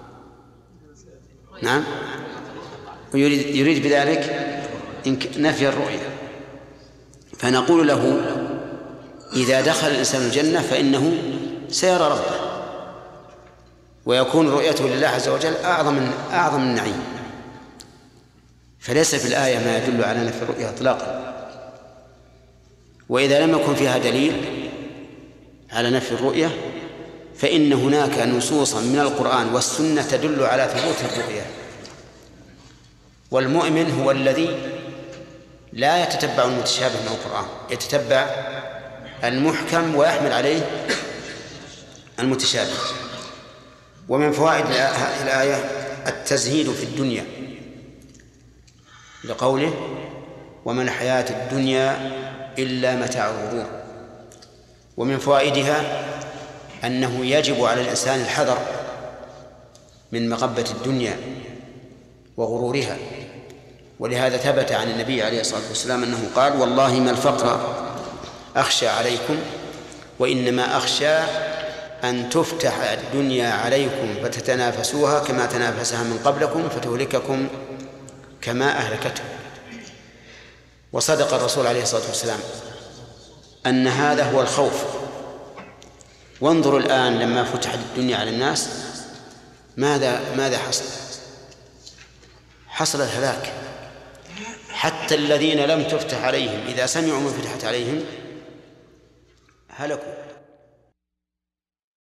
نعم، يريد بذلك نفي الرؤية. فنقول له إذا دخل الإنسان الجنة فإنه سيرى ربه ويكون رؤيته لله عز وجل أعظم النعيم. فليس في الآية ما يدل على نفي الرؤية إطلاقا. وإذا لم يكن فيها دليل على نفي الرؤية فإن هناك نصوصا من القرآن والسنة تدل على ثبوت الرؤية. والمؤمن هو الذي لا يتتبع المتشابه من القرآن، يتتبع المحكم ويحمل عليه المتشابه. ومن فوائد هذه الآية التزهيد في الدنيا لقوله وما الحياة الدنيا إلا متاع الغرور. ومن فوائدها أنه يجب على الإنسان الحذر من مغبة الدنيا وغرورها. ولهذا ثبت عن النبي عليه الصلاة والسلام أنه قال والله ما الفقر أخشى عليكم وإنما أخشى أن تفتح الدنيا عليكم فتتنافسوها كما تنافسها من قبلكم فتهلككم كما أهلكتهم. وصدق الرسول عليه الصلاة والسلام أن هذا هو الخوف. وانظروا الآن لما فتحت الدنيا على الناس ماذا حصل؟ حصل الهلاك. حتى الذين لم تفتح عليهم إذا سمعوا من فتحت عليهم هلكوا.